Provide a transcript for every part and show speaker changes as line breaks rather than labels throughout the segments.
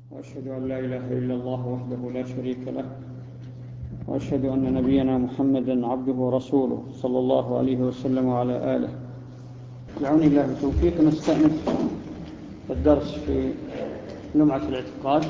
وأشهد أن لا إله إلا الله وحده لا شريك له، وأشهد أن نبينا محمدا عبده ورسوله صلى الله عليه وسلم وعلى آله. بعون الله التوفيق نستأنف الدرس في لمعة الاعتقاد.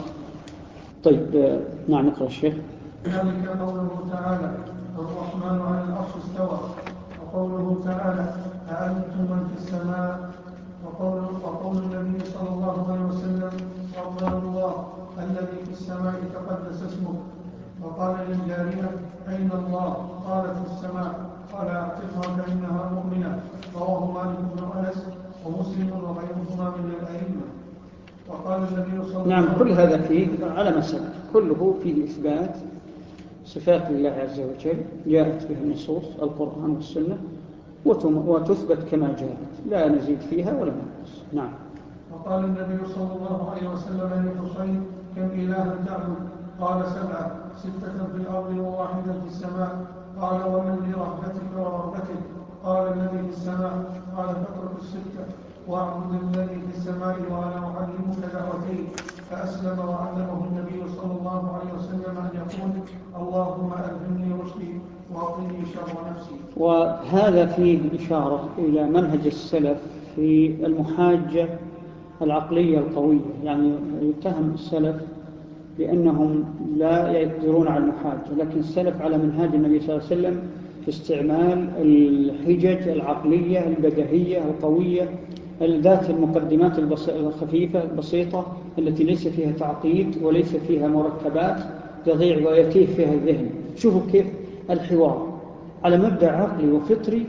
طيب نعم، نقرأ الشيخ.
ذلك قوله تعالى: الرحمن على العرش استوى. وقوله تعالى: أأنتم من في السماء. وقول النبي صلى الله عليه وسلم: ربنا الله الذي في السماء تقدس اسمه. وقال للجارية: أين الله؟ قالت في السماء. قال: اعتقها فإنها مؤمنة. رواه مالك بن أنس ومسلم وغيرهما من الأئمة. وقال النبي صلى الله عليه وسلم:
نعم، كل هذا فيه على مسألة، كله فيه إثبات صفات الله عز وجل جاءت به النصوص القرآن والسنة وتثبت كما جاءت، لا نزيد فيها ولا ننقص. نعم.
وقال النبي صلى الله عليه وسلم لحسين: كم إلها تعبد؟ قال: 7، 6 في الأرض وواحدة في السماء. قال: ومن لرهبتك ورغبتك؟ قال: الذي في السماء. قال: فاترك 6 واعبد الذي في السماء وأنا أعلمك دعوتين. فأسلم وعلمه النبي صلى الله عليه وسلم أن يقول: اللهم ألهمني رشدي وأعطني شر نفسي.
وهذا فيه إشارة إلى منهج السلف في المحاجة العقلية القوية، يعني يتهم السلف بأنهم لا يقدرون على المحاجة، لكن السلف على منهاج النبي صلى الله عليه وسلم في استعمال الحجج العقلية البديهية القوية ذات المقدمات الخفيفة البسيطة التي ليس فيها تعقيد وليس فيها مركبات تضيع ويتيه فيها الذهن. شوفوا كيف الحوار على مبدأ عقلي وفطري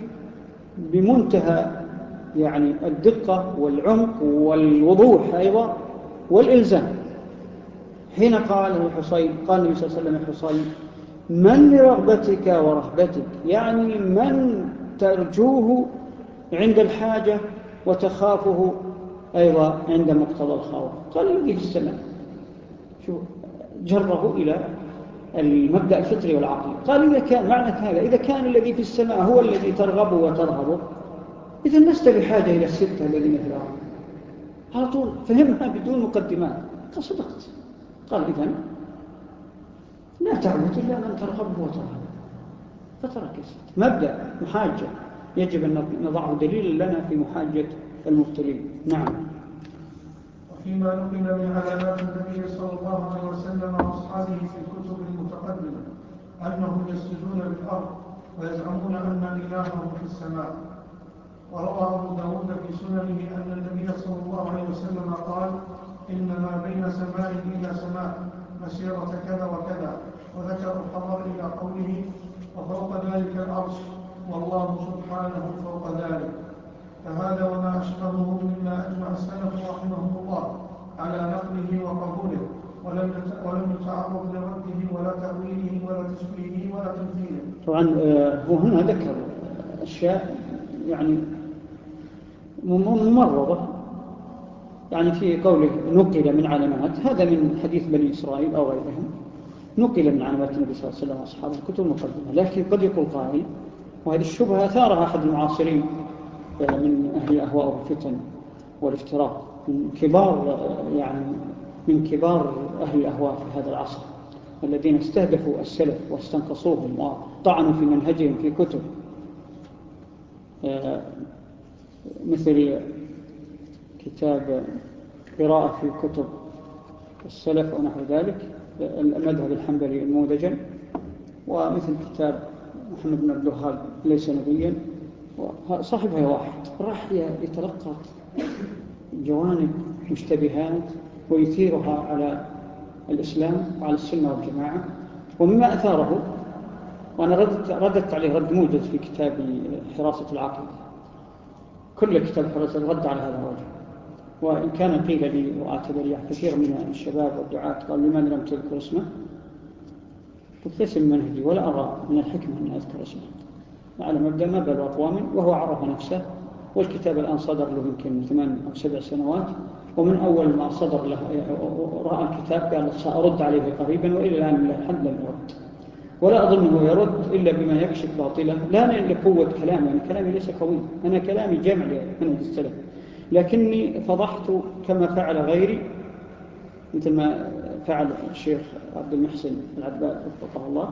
بمنتهى يعني الدقة والعمق والوضوح أيضا والإلزام. حين قال الحصين، قال النبي صلى الله عليه وسلم الحصين: من لرغبتك ورهبتك، يعني من ترجوه عند الحاجة وتخافه أيضا عند مقتضى الخوف؟ قال: الذي في السماء. شو جره إلى المبدأ الفطري والعقلي. قال: إذا كان معنى هذا، إذا كان الذي في السماء هو الذي ترغبه وترهبه، إذا لست بحاجة إلى 6 الذين في الأرض. على طول فهمها بدون مقدمات. قال: صدقت. قال: إذن لا تعبد إلا من ترغبه وترهبه. فترك 6. مبدأ محاجة يجب أن نضعه دليلا لنا في محاجة المبتلين. نعم.
وفيما نقل من علامات النبي صلى الله عليه وسلم وأصحابه في الكتب المتقدمة أنهم يسجدون بالأرض ويزعمون أن إلههم في السماء. وروى أبو داود في سننه أن النبي صلى الله عليه وسلم قال: إن ما بين سماء إلى سماء مسيرة كذا وكذا. وذكر الخبر إلى قوله: وفوق ذلك العرش والله سبحانه فوق ذلك. فهذا وما أشبهه مما أجمع السلف رحمهم الله على نقله وقبوله، ولم يتعرض لرده ولا تأويله ولا تشبيهه ولا تمثيله.
طبعا هو هنا ذكر أشياء يعني ممرضة، يعني في قوله نقل من علامات، هذا من حديث بني إسرائيل أو غيرهم، نقل من علامات النبي صلى الله عليه وسلم وأصحابه الكتب المقدمة. لكن قد يقول قائل، وهذه الشبهة أثارها أحد المعاصرين من أهل الأهواء والفتن والافتراء، من كبار أهل الأهواء في هذا العصر الذين استهدفوا السلف واستنقصوهم وطعنوا في منهجهم في كتب مثل كتاب قراءة في كتب السلف ونحو ذلك، المذهب الحنبلي المودجا، ومثل كتاب محمد بن عبد الوهاب ليس نبيا. صاحبها واحد راح يتلقى جوانب مشتبهات ويثيرها على الإسلام وعلى السنة والجماعة. ومما أثاره، وأنا رددت عليه رد موجز في كتابي حراسة العقل، كل كتاب حراسة الرد على هذا الرجل. وإن كان قيل لي وأعتبر لي كثير من الشباب والدعاة قالوا: لماذا لم تذكر اسمه؟ قلت: ليس من منهجي ولا أرى من الحكمة أن أذكر اسمه، على مبدأ ما بال أقوام وهو عرف نفسه. والكتاب الآن صدر له يمكن 8 أو 7 سنوات، ومن أول ما صدر له رأى الكتاب قال: سأرد عليه قريبا، وإلى الآن لحد لم يرد، ولا أظنه يرد إلا بما يكشف باطله، لا لقوة كلامي، يعني كلامي ليس قوي، أنا كلامي جامع لمنهج السلف، لكني فضحت كما فعل غيري مثل ما فعل الشيخ عبد المحسن العباد وفقه الله،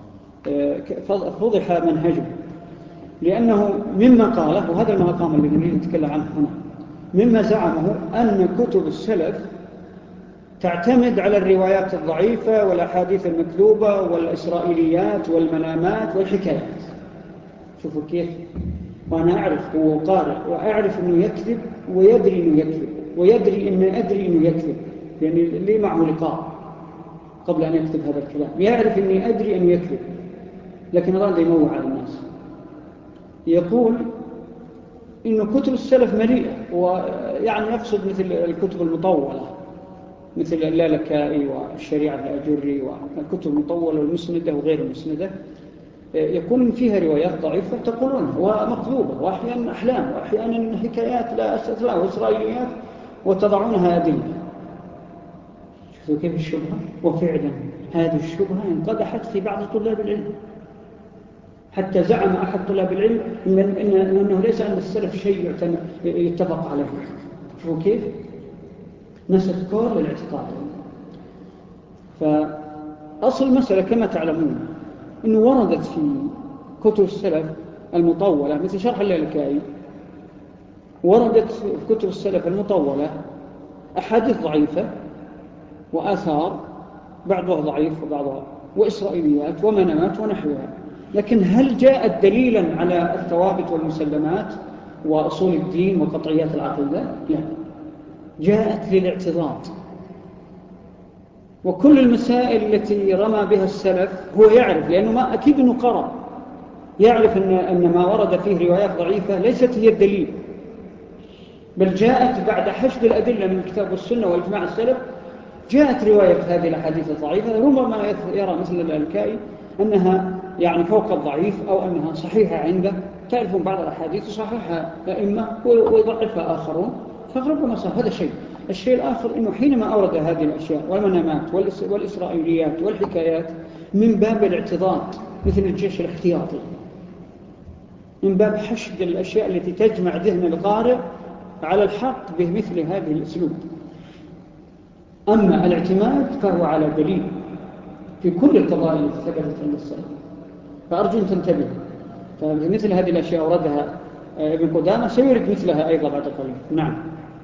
فضح منهجه، لأنه مما قاله، وهذا المقام الذي نريد نتكلم عنه هنا، مما زعمه أن كتب السلف تعتمد على الروايات الضعيفة والأحاديث المكذوبة والإسرائيليات والمنامات والحكايات. شوفوا كيف، وأنا أعرف هو قارئ وأعرف أنه يكذب ويدري أنه يكذب ويدري أنه يكذب، يعني لي معه لقاء قبل أن يكتب هذا الكلام، يعرف أني أدري أنه يكذب، لكن أراد يموع على الناس. يقول إنه كتب السلف مليئة، ويعني يقصد مثل الكتب المطولة مثل اللالكائي والشريعة الأجري والكتب المطولة والمسندة وغير المسندة، يكون فيها روايات ضعيفة تقولونها ومكذوبة، وأحيانا أحلام، وأحيانا حكايات لا أساس لها وإسرائيليات، وتضعونها أدلة. شوفوا كيف الشبهة، وفعلا هذه الشبهة انقدحت في بعض طلاب العلم، حتى زعم أحد طلاب العلم إنه ليس عند السلف شيء يتفق عليه. شوفوا كيف نست كل الاعتقاد. فأصل المسألة كما تعلمون إنه وردت في كتب السلف المطولة مثل شرح اللالكائي، وردت في كتب السلف المطولة أحاديث ضعيفة وآثار بعضها ضعيف وبعضها وإسرائيليات ومنامات ونحوها، لكن هل جاءت دليلا على الثوابت والمسلمات وأصول الدين وقطعيات العقيدة؟ لا، جاءت للاعتضاد. وكل المسائل التي رمى بها السلف هو يعرف، لأنه ما أكيد أنه قرأ، يعرف أن ما ورد فيه روايات ضعيفة ليست هي الدليل، بل جاءت بعد حشد الأدلة من الكتاب والسنة وإجماع السلف، جاءت رواية هذه الأحاديث الضعيفة، ربما يرى مثل الألكائي أنها يعني فوق الضعيف أو أنها صحيحة عنده. تعرفون بعض الأحاديث صحيحة أئمة ويضعفها آخرون، فربما صح هذا شيء. الشيء الآخر أنه حينما أورد هذه الأشياء والمنامات والإسرائيليات والحكايات من باب الاعتضاد مثل الجيش الاحتياطي، من باب حشد الأشياء التي تجمع ذهن القارئ على الحق بمثل هذه الأسلوب. أما الاعتماد فهو على دليل في كل القضايا التي ثبتت عند السلف، فأرجو أن تنتبه. فمثل هذه الأشياء أوردها ابن قدامة، سيورد مثلها أيضا بعد قليل. نعم.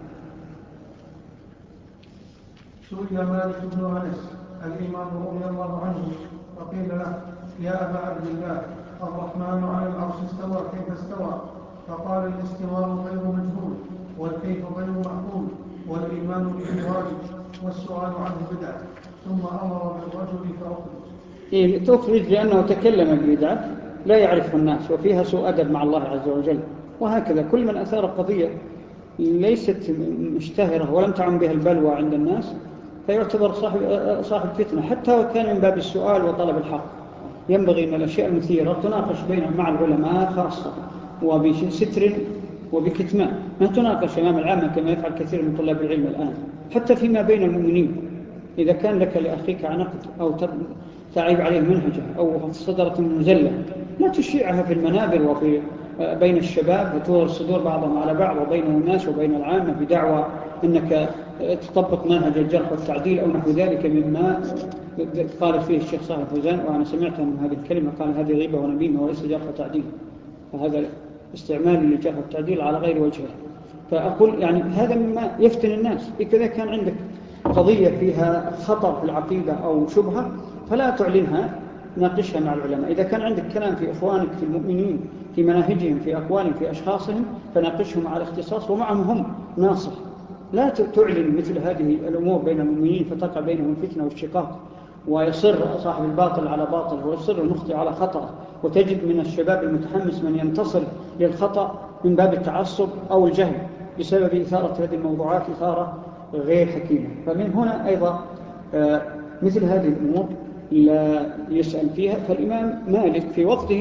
سئل مالك بن أنس الإمام رضي الله عنه فقيل له: يا أبا عبد الله، الرحمن على العرش استوى، كيف استوى؟ فقال: الاستواء غير مجهول، والكيف غير معقول، والإيمان به واجب، والسؤال عنه بدعة. ثم أمر بالرجل فأخرج.
تخرج لأنه تكلم ببدعة لا يعرفه الناس، وفيها سوء أدب مع الله عز وجل. وهكذا كل من أثار قضية ليست مشتهرة ولم تعم بها البلوى عند الناس فيعتبر صاحب فتنة، حتى وكان من باب السؤال وطلب الحق. ينبغي أن الأشياء المثيرة تناقش بينهم مع العلماء خاصة، وبستر وبكتمان، ما تناقش أمام العامة كما يفعل كثير من طلاب العلم الآن. حتى فيما بين المؤمنين، إذا كان لك لأخيك عنقد أو تعيب عليه منهجه أو صدرت مزلة، لا تشيعها في المنابر وفي بين الشباب وتور الصدور بعضهم على بعض وبين الناس وبين العامة بدعوى أنك تطبق منهج الجرح والتعديل أو نحو ذلك مما قال فيه الشيخ صالح الفوزان. وأنا سمعت من هذه الكلمة قال: هذه غيبة ونميمة وليس جرح وتعديل، فهذا استعمال للجرح والتعديل على غير وجهه. فأقول يعني هذا مما يفتن الناس. إذا كان عندك قضية فيها خطر في العقيدة أو شبهة فلا تعلنها، ناقشها مع العلماء. إذا كان عندك كلام في إخوانك في المؤمنين في مناهجهم في أقوالهم في أشخاصهم فناقشهم على اختصاص ومعهم هم ناصح. لا تعلن مثل هذه الأمور بين المؤمنين فتقع بينهم فتنة والشقاق، ويصر صاحب الباطل على باطل ويصر المخطئ على خطأ، وتجد من الشباب المتحمس من ينتصر للخطأ من باب التعصب أو الجهل بسبب إثارة هذه الموضوعات إثارة غير حكيمة. فمن هنا أيضا مثل هذه الأمور لا يسأل فيها. فالإمام مالك في وقته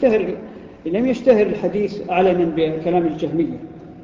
لم يشتهر الحديث علنا بكلام الجهمية،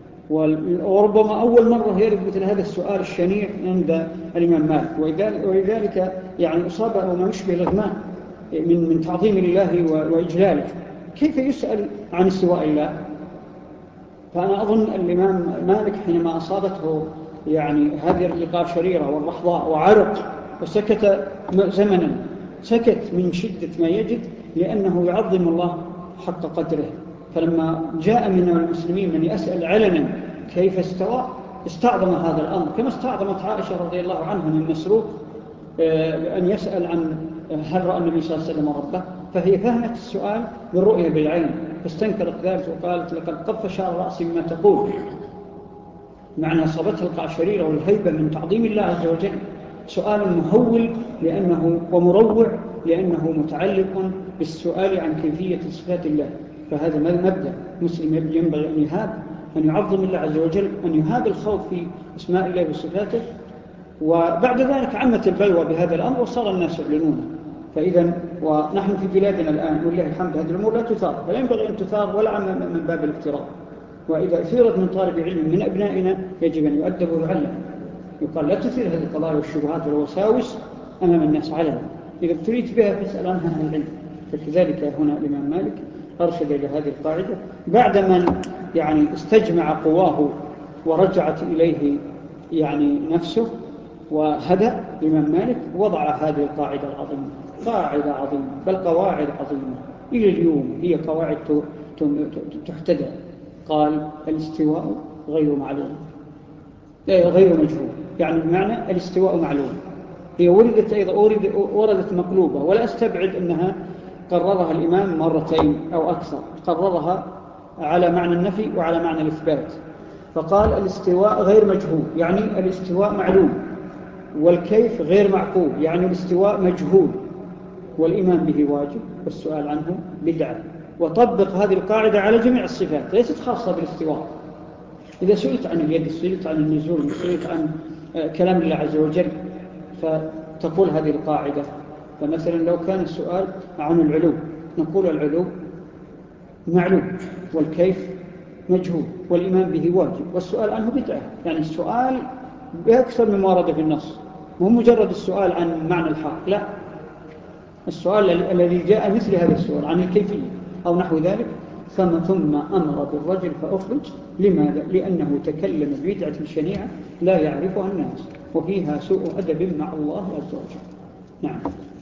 وربما أول مرة يرد مثل هذا السؤال الشنيع عند الإمام مالك، ولذلك يعني أصاب وما يشبه الإغماء من تعظيم الله وإجلاله. كيف يسأل عن استواء الله؟ فأنا أظن الإمام مالك حينما أصابته يعني هذه القاشريرة والرحضاء وعرق وسكت زمنا، سكت من شدة ما يجد لأنه يعظم الله حق قدره. فلما جاء من المسلمين من يسأل علنا كيف استوى استعظم هذا الأمر، كما استعظمت عائشة رضي الله عنها من مسروق أن يسأل عن هل رأى النبي صلى الله عليه وسلم ربه، فهي فهمت السؤال بالرؤية بالعين فاستنكرت ذلك وقالت لقد قف شعر رأسي مما تقول، معنى أصابتها القعشريرة والهيبة من تعظيم الله عز وجل. سؤال مهول لأنه ومروع لأنه متعلق بالسؤال عن كيفية صفات الله. فهذا مبدأ مسلم ينبغي أن يهاب، أن يعظم الله عز وجل، أن يهاب الخوف في أسماء الله وصفاته. وبعد ذلك عمت البلوى بهذا الأمر وصار الناس يعلنونه. فإذا ونحن في بلادنا الآن ولله الحمد هذه الأمور لا تثار، فلا ينبغي أن تثار ولا من باب الافتراء. وإذا أثيرت من طالب علم من أبنائنا يجب أن يؤدب ويعلم، يقال لا تثير هذه القضايا والشبهات والوساوس أمام الناس علنا، إذا ابتليت بها فاسأل عنها أهل العلم. فكذلك هنا الإمام مالك أرشد إلى هذه القاعدة بعدما يعني استجمع قواه ورجعت إليه يعني نفسه وهدأ. الإمام مالك وضع هذه القاعدة العظيمة، قاعدة عظيمة بل قواعد عظيمة إلى اليوم هي قواعد تحتدى. قال الاستواء غير معلوم غير مجهول، يعني بمعنى الاستواء معلوم. هي وردت أيضا وردت مقلوبة، ولا أستبعد أنها قررها الإمام مرتين أو أكثر، قررها على معنى النفي وعلى معنى الإثبات. فقال الاستواء غير مجهول يعني الاستواء معلوم، والكيف غير معقول يعني الاستواء مجهول، والإيمان به واجب والسؤال عنه بدعة. وطبق هذه القاعدة على جميع الصفات ليست خاصة بالاستواء. إذا سئلت عن اليد، سئلت عن النزول، سئلت عن كلام الله عز وجل، فتقول هذه القاعدة. فمثلا لو كان السؤال عن العلو نقول العلو معلوم والكيف مجهول والإيمان به واجب والسؤال عنه بدعة. يعني السؤال بأكثر مما ورد في النص، مو مجرد السؤال عن معنى الحق، لا، السؤال الذي جاء مثل هذا السؤال عن الكيفية أو نحو ذلك. ثم أمر بالرجل فأخرج. لماذا؟ لأنه تكلم ببدعة شنيعة لا يعرفها الناس وفيها سوء أدب مع الله عز وجل. نعم.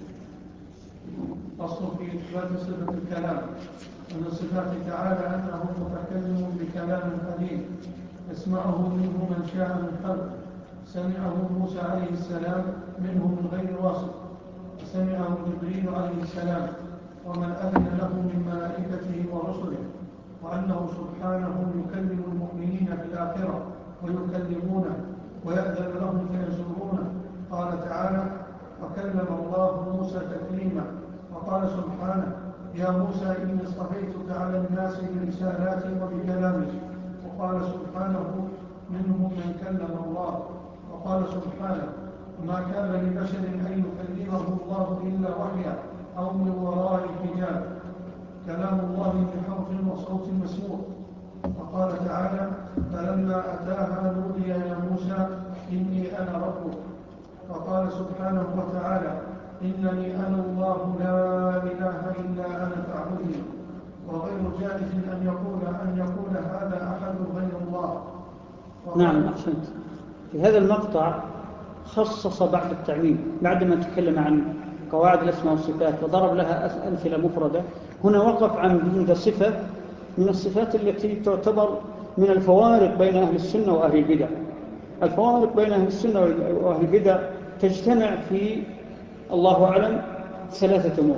أصل في إثبات صفة الكلام أن صفات تعالى أنه متكلم بكلام قديم يسمعه منه من شاء من خلقه. سمعه موسى عليه السلام منه من غير واسط، وسمعه جبريل عليه السلام ومن أذن له من ملائكته ورسله، وأنه سبحانه يكلم المؤمنين في الآخرة ويكلمونه ويأذن لهم فيزورونه. قال تعالى: وكلم الله موسى تكليما. وقال سبحانه: يا موسى إني اصطفيتك على الناس برسالاتي وبكلامي. وقال سبحانه: منهم من كلم الله. وقال سبحانه: ما كان لبشر أن يكلمه الله إلا وحيا أو من وراء حجاب، كلام الله بحرف وصوت مسموع. وقال تعالى: فلما أتاها نودي يا موسى إني أنا ربك. وقال سبحانه وتعالى: إنني أنا الله لا إله إلا أنا فاعبدني. وغير جائز أن يقول هذا أحد غير الله.
نعم أحسنت. في هذا المقطع خصص بعد التعميم بعدما تكلم عن قواعد الأسماء والصفات وضرب لها أمثلة مفردة. هنا وقف عند صفة من الصفات التي تعتبر من الفوارق بين أهل السنة وأهل البدع. الفوارق بين أهل السنة وأهل البدع تجتمع في الله أعلم 3 أمور.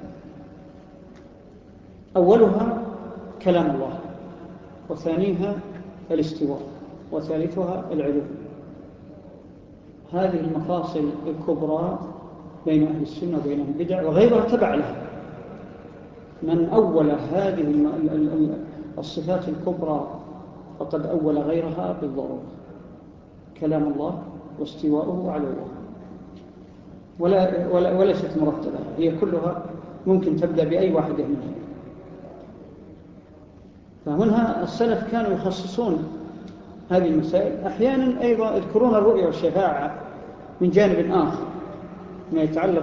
أولها كلام الله، وثانيها الاستواء، وثالثها العلو. هذه المفاصل الكبرى بين أهل السنة وبين أهل البدع وغيرها تبع لها. من أول هذه الصفات الكبرى فقد أول غيرها بالضرورة. كلام الله واستواءه وعلوه وليست مرتبة، هي كلها ممكن تبدأ بأي واحدة منها. فمنها السلف كانوا يخصصون هذه المسائل. أحيانا أيضا يذكرون الرؤية والشفاعة من جانب آخر ما يتعلق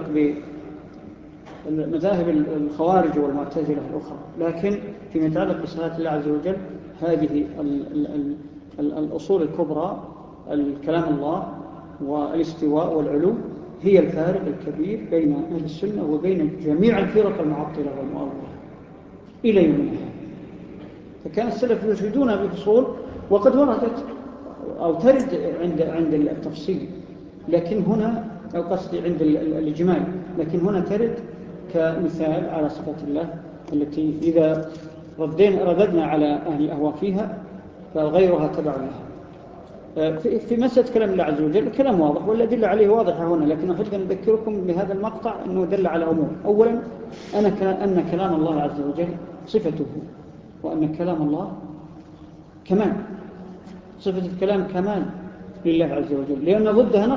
بمذاهب الخوارج والمعتزلة الأخرى، لكن فيما يتعلق بصفات الله عز وجل هذه الأصول الكبرى الكلام الله والاستواء والعلو هي الفارق الكبير بين أهل السنة وبين جميع الفرق المعطلة والمؤولة إلى يومنا هذا. فكان السلف يشهدون بفصول وقد وردت أو ترد عند التفصيل، لكن هنا أو قصدي عند الإجمال، لكن هنا ترد كمثال على صفات الله التي إذا رددنا على أهل الأهواء فيها فغيرها تبع لها. في مسألة كلام الله عز وجل الكلام واضح والأدلة عليه واضحة هنا، لكن أحب أن أذكركم بهذا المقطع أنه دل على أمور. أولا أن كلام الله عز وجل صفته، وأن كلام الله كمال، صفة الكلام كمال لله عز وجل، لأن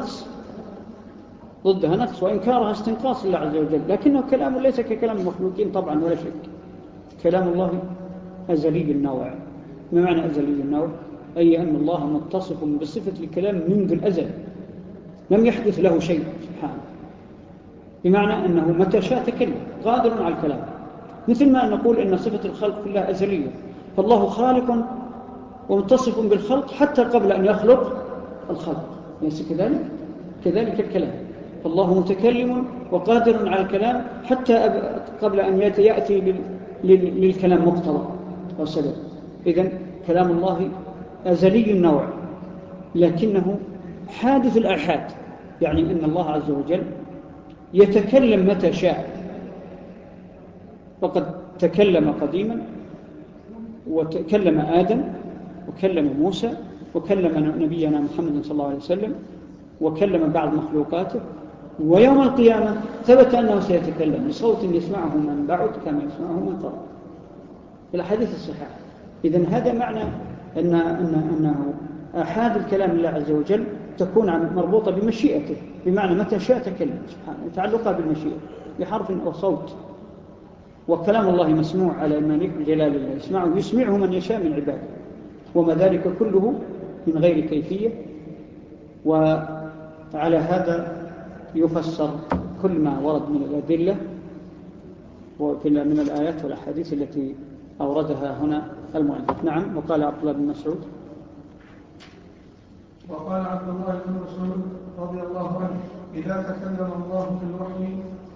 ضدها نقص وإنكارها استنقاص الله عز وجل، لكنه كلام ليس ككلام المخلوقين طبعا ولا شك. كلام الله أزلي النوع. ما معنى أزلي النوع؟ أي أن الله متصف بصفة الكلام منذ الأزل، لم يحدث له شيء سبحانه، بمعنى أنه متى شاء تكلم، قادر على الكلام. مثل ما نقول أن صفة الخلق كلها أزلية، فالله خالق ومتصف بالخلق حتى قبل أن يخلق الخلق، ليس كذلك؟ كذلك الكلام، فالله متكلم وقادر على الكلام حتى قبل أن يأتي للكلام مقتضى وسبب. إذن كلام الله أزلي النوع، لكنه حادث الآحاد، يعني أن الله عز وجل يتكلم متى شاء، فقد تكلم قديما وتكلم آدم وكلم موسى وكلم نبينا محمد صلى الله عليه وسلم وكلم بعض مخلوقاته، ويوم القيامة ثبت أنه سيتكلم بصوت يسمعه من بعد كما يسمعه من قرب في الحديث الصحيح. إذن هذا معنى أنه أحاد الكلام لله عز وجل تكون مربوطة بمشيئته، بمعنى متى شاء تكلم سبحانه، يتعلقها بالمشيئة بحرف أو صوت. وكلام الله مسموع على ملك جلال الله، يسمعه من يشاء من عباده، وما ذلك كله من غير كيفية. وعلى هذا يفسر كل ما ورد من الأدلة من الآيات والأحاديث التي أوردها هنا المؤلف. نعم. وقال عبد الله بن مسعود
رضي الله عنه: إذا تكلم الله بالوحي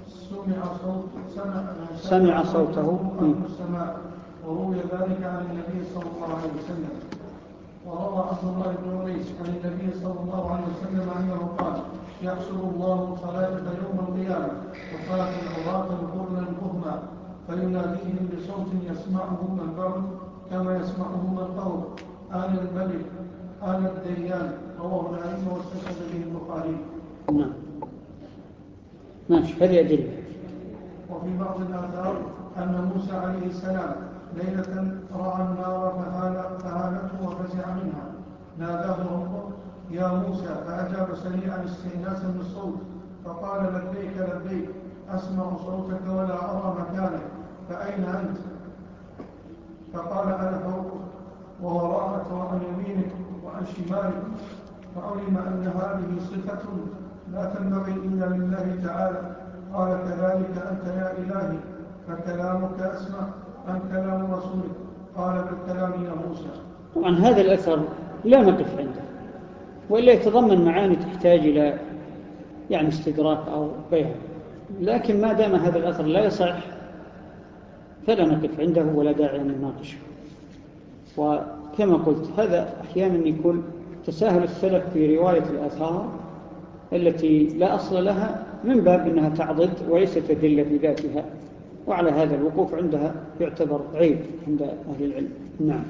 سمع صوته أهل السماء، وروي ذلك عن النبي صلى الله عليه وسلم. وروى عبد الله بن عريس عن النبي صلى الله عليه وسلم أنه قال: يحشر الله الخلائق يوم القيامة وفاة عراة غرلا بهما، فيناديهم بصوت يسمعه من بعد كما يسمعه من قول: آن الملك آن الديان. رواه الأئمة واستشهد به البخاري.
نعم ماشي، هذه أدلة.
وفي بعض الآثار أن موسى عليه السلام ليلة رأى النار فهالته وفزع منها، ناداه ربه: يا موسى، فأجاب سريعا استئناسا بالصوت فقال: لبيك لبيك، أسمع صوتك ولا أرى مكانك، فأين أنت؟ فقال: أنا فوقك ووراءك وعن يمينك وعن شمالك. فعلم أن هذه صفة لا تنبغي إلا لله تعالى. قال: كذلك أنت يا إلهي، فكلامك أسمع أم كلام رسولك؟ قال: بالكلام يا موسى.
طبعا هذا الأثر لا نقف عنده، وإلا يتضمن معاني تحتاج إلى يعني استدراك أو بيان، لكن ما دام هذا الأثر لا يصح فلا نقف عنده ولا داعي أن نناقشه. وكما قلت هذا أحيانا يكون تساهل السلف في رواية الآثار التي لا أصل لها من باب أنها تعضد وليست تدل في ذاتها، وعلى هذا الوقوف عندها يعتبر عيب عند أهل العلم. نعم.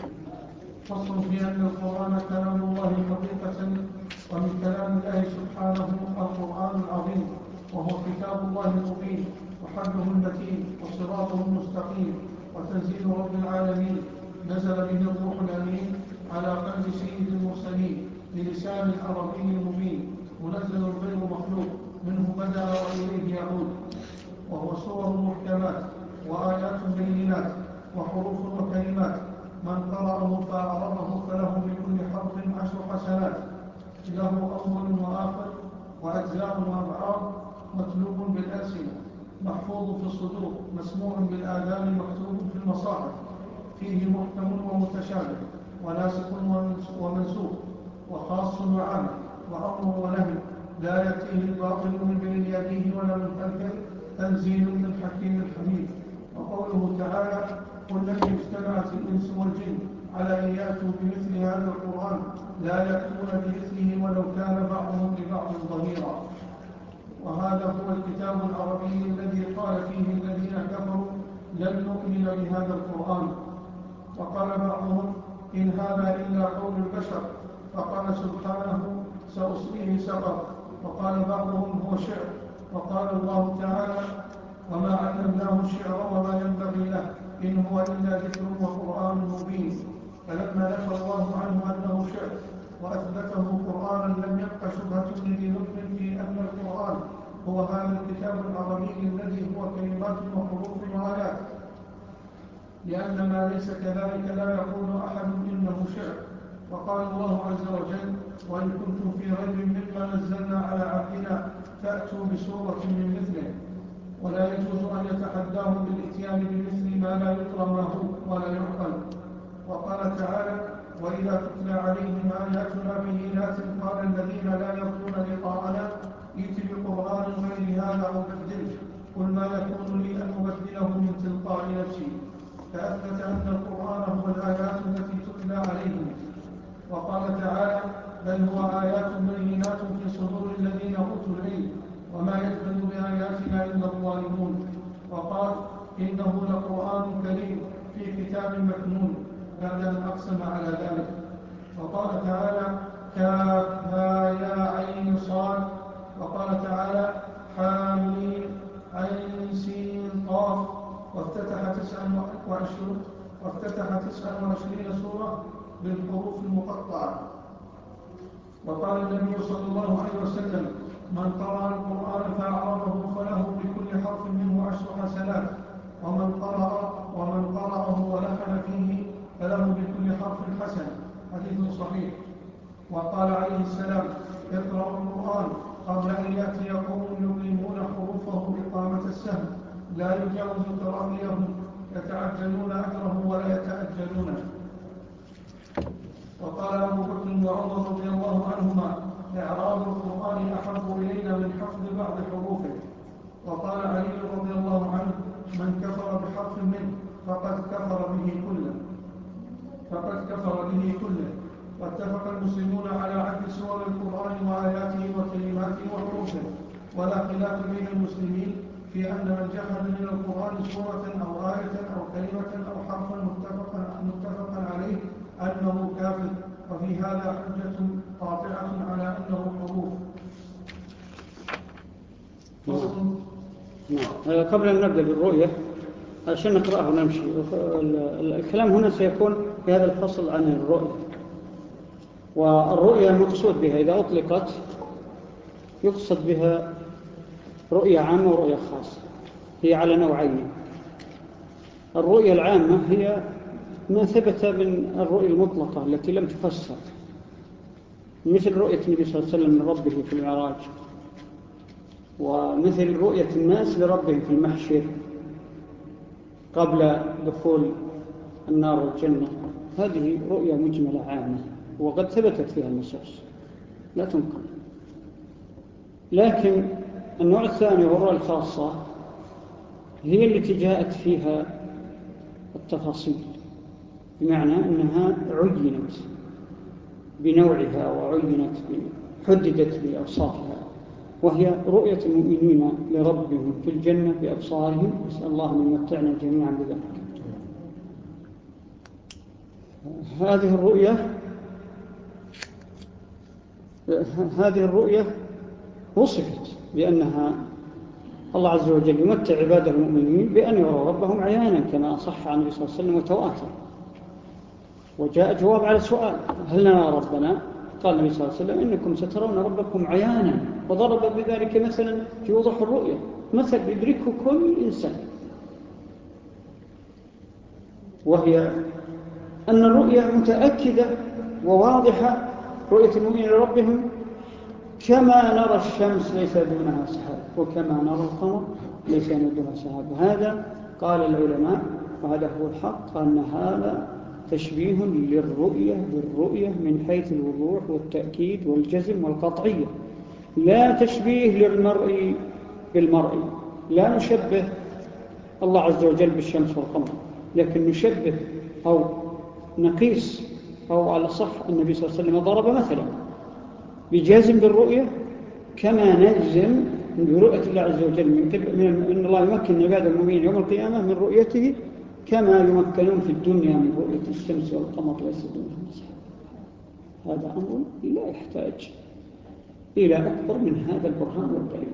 فصل في أن القرآن كلام الله حقيقة، ومن كلام الله سبحانه القرآن العظيم، وهو كتاب الله المبين وحبله المتين وصراطه المستقيم وتنزيل رب العالمين، نزل به الروح الأمين على قلب سيد المرسلين بلسان عربي مبين، منزل غير مخلوق، منه بدأ وإليه يعود، وهو سور محكمات وآيات بينات وحروف وكلمات، من قرأه فأعرضه فله بكل حرف 10 حسنات، له أول وآخر وأجزاء وأبعاد، مطلوب بالألسنة، محفوظ في الصدور، مسموع بالآذان، مكتوب في المصاحف، فيه محكم ومتشابه وناسخ ومنسوخ، وخاص وعام وأمر ونهي لا يأتيه الباطل من بين يديه ولا من خلفه تنزيل من حكيم حميد. وقوله تعالى قل لن اجتمعت الإنس والجن على أن يأتوا بمثل هذا القرآن لا يأتون بمثله ولو كان بعضهم لبعض ظهيرا. وهذا هو الكتاب العربي الذي قال فيه الذين كفروا لن نؤمن بهذا القرآن. وقال بعضهم إن هذا إلا قول البشر، فقال سبحانه سأصليه سقر. وقال بعضهم هو شعر. وقال الله تعالى وما علمناه الشعر وما ينبغي له إن هو إلا ذكر وقرآن مبين. فلما نفى الله عنه أنه شعر وأثبته قرآنا لم يبق شبهة لذي لطف في أن القرآن هو هذا الكتاب العربي الذي هو كلمات وحروف وآيات، لأن ما ليس كذلك لا يقول أحد إنه شعر. وقال الله عز وجل وإن كنتم في ريب مما نزلنا على عبدنا فأتوا بسورة من مثله. ولا يجوز أن يتحداهم بالإتيان بمثل ما لا يدرى ما هو ولا يعقل. وقال تعالى وإذا تتلى عليهم آياتنا بينات قال الذين لا يرجون لقاءنا ائت بقرآن غير هذا أو بدله قل ما يكون لي أن أبدله من تلقاء نفسي. فأثبت أن القرآن هو الآيات التي تتلى عليهم. وقال تعالى بل هو آيات بينات في صدور الذين أوتوا العلم وما يجحد بآياتنا إلا الظالمون. وقال إنه لقرآن كريم في كتاب مكنون بعد أن أقسم على ذلك. وقال تعالى كافها يا عين صاد. وقال تعالى حامين عين سين قاف. وافتتح 29 سورة بالحروف المقطعة. وقال النبي صلى الله عليه وسلم من قرأ القرآن فأعرضه فله بكل حرف منه 10 حسنات ومن قرأه ولحن فيه فله بكل حرف حسن. حديث صحيح. وقال عليه السلام اقرأوا القرآن قبل أن يأتي قوم يقيمون حروفه إقامة السهم لا يجاوز تراضيهم يتعجلون أجره ولا يتأجلونه. وقال أبو بكر وعمر رضي الله عنهما إعراب القرآن أحب إلينا من حفظ بعض حروفه. وقال علي رضي الله عنه من كفر بحرف منه فقد كفر به كله. واتفق المسلمون على عد سور القرآن وآياته وكلماته وحروفه، ولا خلاف بين المسلمين في أن من جحد من القرآن سورة أو آية أو كلمة أو حرفا متفقا عليه أنه كافر. وفي هذا حجة قاطعة على أنه حروف.
قبل أن نبدأ بالرؤية عشان نقرأه ونمشي، الكلام هنا سيكون في هذا الفصل عن الرؤية. والرؤية المقصود بها إذا أطلقت يقصد بها رؤية عامة ورؤية خاصة. هي على نوعين. الرؤية العامة هي ما ثبت من الرؤية المطلقة التي لم تفسر، مثل رؤية النبي صلى الله عليه وسلم من ربه في المعراج، ومثل رؤية الناس لربهم في المحشر قبل دخول النار والجنة. هذه رؤية مجملة عامة وقد ثبتت فيها النصوص لا تنقل. لكن النوع الثاني هو الرؤية الخاصة، هي التي جاءت فيها التفاصيل، بمعنى أنها عينت بنوعها حددت بأوصافها، وهي رؤية المؤمنين لربهم في الجنة بأبصارهم. نسأل الله أن يمتعنا جميعا بذلك. هذه الرؤية وصفت بأنها الله عز وجل يمتع عباده المؤمنين بأن يروا ربهم عيانا كما صح عن النبي صلى الله عليه وسلم وتواتر. وجاء جواب على سؤال هل نرى ربنا؟ قال النبي صلى الله عليه وسلم إنكم سترون ربكم عيانا، وضرب بذلك مثلا في وضوح الرؤية، مثل يدركه كل إنسان، وهي أن الرؤية متأكدة وواضحة. رؤية المؤمنين لربهم كما نرى الشمس ليس دونها سحاب، وكما نرى القمر ليس دونها سحاب. هذا قال العلماء وهذا هو الحق، أن هذا تشبيه للرؤية بالرؤية من حيث الوضوح والتأكيد والجزم والقطعية، لا تشبيه للمرء بالمرء. لا نشبه الله عز وجل بالشمس والقمر، لكن نشبه أو نقيس، أو على صح النبي صلى الله عليه وسلم ضرب مثلا بجازم بالرؤية كما نجزم برؤية الله عز وجل إن الله يمكن عباد المؤمنين يوم القيامة من رؤيته كما يمكنون في الدنيا من رؤية الشمس والقمر ويسجدون في المسجد. هذا أمر لا يحتاج إلى أكبر من هذا البرهان والدليل.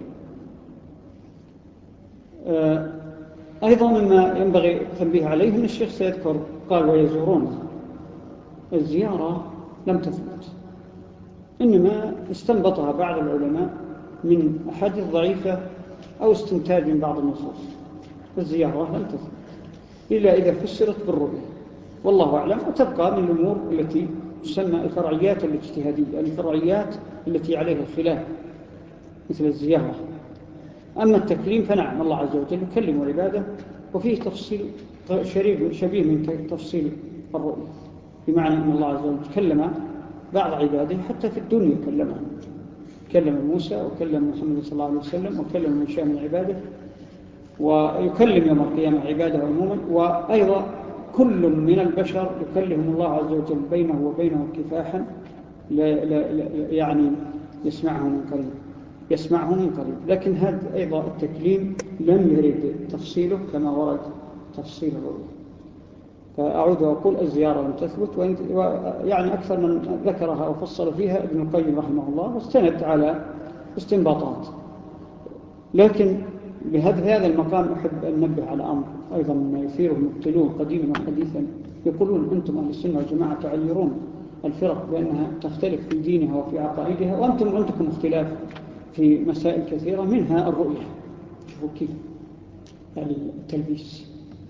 أيضا مما ينبغي التنبيه عليه أن الشيخ سيذكر قال ويزورون. الزيارة لم تثبت، إنما استنبطها بعض العلماء من أحاديث ضعيفة أو استنتاج من بعض النصوص. الزيارة لم تثبت إلا إذا فسرت بالرؤية، والله أعلم. وتبقى من الأمور التي تسمى الفرعيات الاجتهادية، الفرعيات التي عليها الخلاف مثل الزيارة. أما التكليم فنعم، الله عز وجل يكلم عباده، وفيه تفصيل شبيه من تفصيل الرؤية، بمعنى أن الله عز وجل كلم بعض عباده حتى في الدنيا كلمهم، كلم موسى وكلم محمد صلى الله عليه وسلم وكلم من شاء من عباده، ويكلم يوم القيامة عباده عموما. وأيضا كل من البشر يكلم الله عز وجل بينه وبينه كفاحا، يعني يسمعه من قريب. لكن هذا أيضا التكليم لم يرد تفصيله كما ورد تفصيل الرؤية. فأعود وأقول الزيارة لم تثبت، يعني أكثر من ذكرها وفصل فيها ابن القيم رحمه الله، واستند على استنباطات. لكن في هذا المقام أحب أن ننبه على أمر أيضا ما يثيره المبتلون قديما وحديثا. يقولون أنتم أهل السنة والجماعة تعيرون الفرق بأنها تختلف في دينها وفي عقائدها، وأنتم عندكم اختلاف في مسائل كثيرة منها الرؤية. شوفوا كيف التلبيس.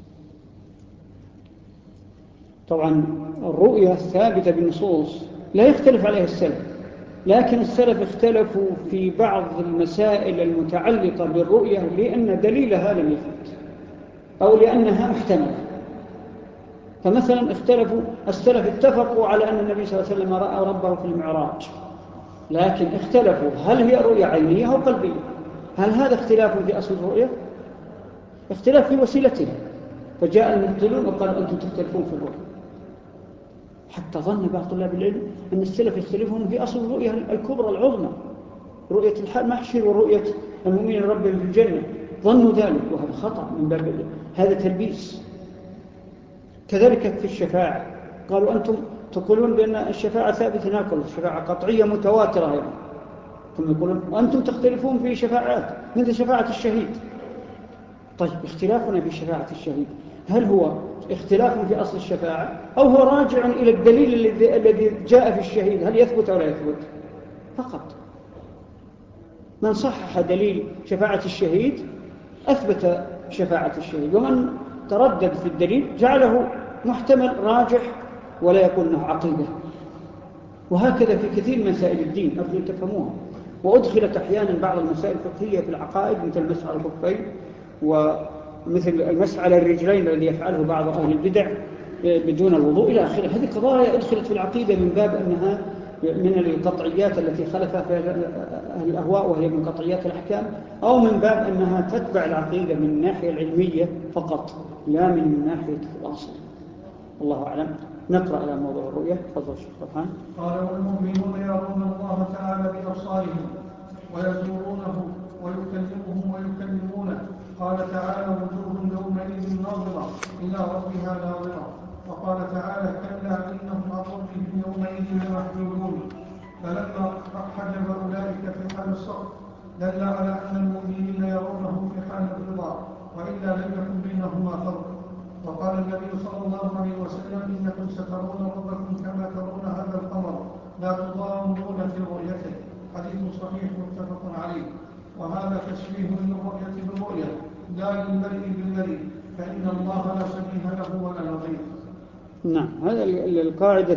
طبعا الرؤية ثابتة بالنصوص لا يختلف عليها السلف، لكن السلف اختلفوا في بعض المسائل المتعلقة بالرؤية لأن دليلها لم يثبت أو لأنها محتملة. فمثلا السلف اتفقوا على أن النبي صلى الله عليه وسلم رأى ربه في المعراج، لكن اختلفوا هل هي رؤية عينية أو قلبية. هل هذا اختلاف في أصل الرؤية؟ اختلاف في وسيلتها. فجاء المبطلون وقالوا أنتم تختلفون في الرؤية، حتى ظن بعض طلاب العلم أن السلف يختلفون في أصل الرؤية الكبرى العظمى، رؤية المحشر ورؤية المؤمنين ربهم في الجنة. ظنوا ذلك، وهذا خطأ من باب هذا تلبيس. كذلك في الشفاعة، قالوا أنتم تقولون بأن الشفاعة ثابتة، نقول الشفاعة قطعية متواترة أيضا، ثم يقولون وأنتم تختلفون في شفاعات مثل شفاعة الشهيد. طيب اختلافنا في شفاعة الشهيد هل هو اختلاف في أصل الشفاعة أو هو راجع إلى الدليل الذي جاء في الشهيد، هل يثبت أو لا يثبت فقط؟ من صحح دليل شفاعة الشهيد أثبت شفاعة الشهيد، ومن تردد في الدليل جعله محتمل راجح ولا يكون له عقيدة. وهكذا في كثير من مسائل الدين أرجو أن تفهموها. وأدخلت أحيانا بعض المسائل الفقهية في العقائد مثل المسح على الخفين ومثل المسح على الرجلين الذي يفعله بعض أهل البدع بدون الوضوء إلى آخره. هذه قضايا أدخلت في العقيدة من باب أنها من القطعيات التي خلفها في أهل الأهواء، وهي من قطعيات الأحكام، أو من باب أنها تتبع العقيدة من الناحية العلمية فقط لا من ناحية الأصل. الله أعلم. نقرأ على موضوع الرؤية. تفضل شيخ فرحان.
قال والمؤمنون يرون الله تعالى بأبصارهم ويزورونه ويكلمهم ويكلمونه. قال تعالى وجوه يومئذ ناظرة إلى ربها ناظرة. وقال تعالى كلا إنهم عن ربهم يومئذ لمحجوبون. فلما حجب أولئك في حال الصبر دل على أن المؤمنين يرونه في حال الرضا، وإلا لم يكن بينهما فرق. وقال النبي صلى الله عليه وسلم إنكم سترون ربكم كما ترون هذا القمر لا تضامون في رؤيته. حديث صحيح متفق عليه. وهذا تشبيه للرؤية بالرؤية لا للمرء بالمرء، فإن الله لا شبيه له ولا نظير.
نعم، هذا القاعدة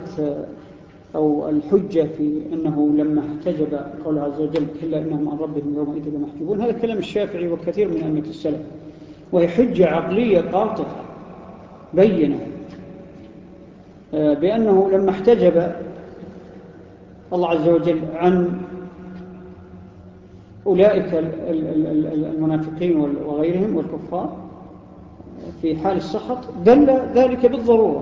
أو الحجة في أنه لما احتجب قول عز وجل كلا إنهم عن ربهم يومئذ لمحجوبون، هذا كلام الشافعي وكثير من أئمة السلف، وهي حجة عقلية قاطعة بينة. بأنه لما احتجب الله عز وجل عن أولئك المنافقين وغيرهم والكفار في حال السخط دل ذلك بالضرورة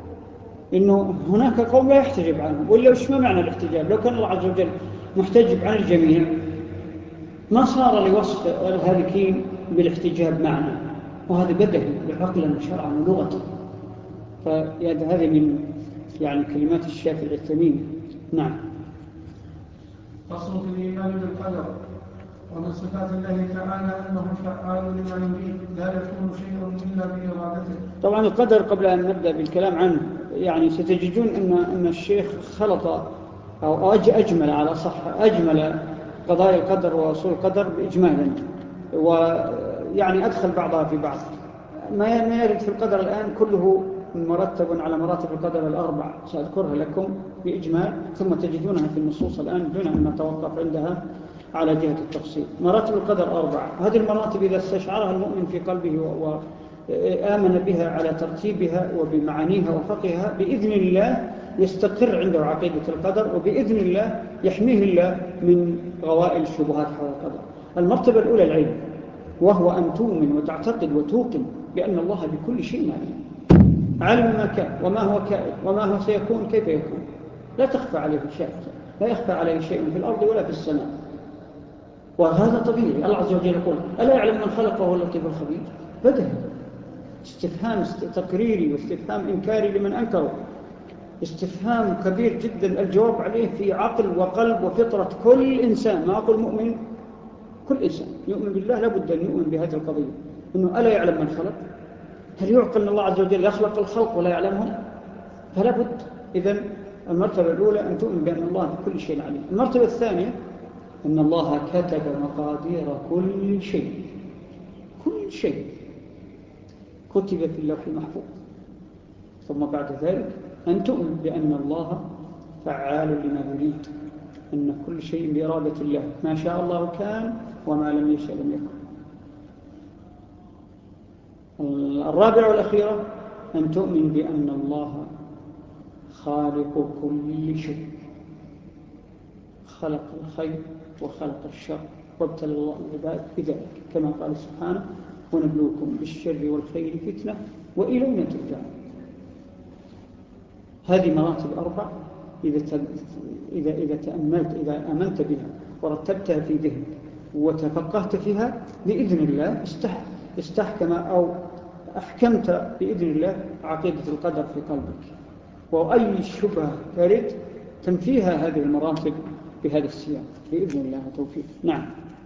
إنه هناك قوم لا يحتجب عنهم. وإلا وش ما معنى الاحتجاب؟ لو كان الله عز وجل محتجب عن الجميع ما صار لوصف الهالكين بالاحتجاب معنى، وهذا بدهي عقلا وشرعا ولغة. فهذه من يعني كلمات الشافعي الثمين. نعم.
فصل في الإيمان بالقدر. ومن صفات الله تعالى أنه فعال لما يريد لا يكون شيء إلا بإرادته.
طبعا القدر قبل أن نبدأ بالكلام عنه يعني ستجدون أن الشيخ خلط أو أجمل على صح أجمل قضايا القدر وأصول القدر بإجمالا، ويعني أدخل بعضها في بعض. ما يرد في القدر الآن كله مرتب على مراتب القدر الأربع، سأذكرها لكم بإجمال ثم تجدونها في النصوص الآن دون أن نتوقف عندها على جهة التفصيل. مراتب القدر أربعة. هذه المراتب إذا استشعرها المؤمن في قلبه وآمن بها على ترتيبها وبمعانيها وفقها بإذن الله يستقر عنده عقيدة القدر، وبإذن الله يحميه الله من غوائل الشبهات حول القدر. المرتبة الأولى العلم، وهو أن تؤمن وتعتقد وتوقن بأن الله بكل شيء عليم، عالم ما كان وما هو كائن وما هو سيكون كيف يكون، لا تخفى عليه شيء، لا يخفى عليه شيء في الأرض ولا في السماء. وهذا طبيعي. الله عز وجل يقول ألا يعلم من خلق وهو اللطيف الخبير. بدهي، استفهام تقريري واستفهام إنكاري لمن أنكره، استفهام كبير جدا الجواب عليه في عقل وقلب وفطرة كل إنسان. ما أقول مؤمن، كل إنسان يؤمن بالله لابد أن يؤمن بهذه القضية، إنه ألا يعلم من خلق. هل يعقل أن الله عز وجل يخلق الخلق ولا يعلمهم؟ فلا بد. إذن المرتبة الأولى أن تؤمن بأن الله بكل شيء عليم. المرتبة الثانية أن الله كتب مقادير كل شيء، كل شيء كتب في اللوح المحفوظ. ثم بعد ذلك أن تؤمن بأن الله فعال لما يريد، أن كل شيء بإرادة الله، ما شاء الله كان وما لم يشاء لم يكن. الرابعة والأخيرة أن تؤمن بأن الله خالق كل شيء، خلق الخير وخلق الشر وابتلى الله العباد بذلك كما قال سبحانه ونبلوكم بالشر والخير فتنة وإلينا ترجعون. هذه مراتب أربع إذا تأملت، إذا آمنت بها ورتبتها في ذهنك وتفقهت فيها بإذن الله استحكم أو أحكمت بإذن الله عقيدة القدر في قلبك، وأي شبهة ترد تنفيها هذه المراتب بهذا السياق بإذن الله توفيق. نعم.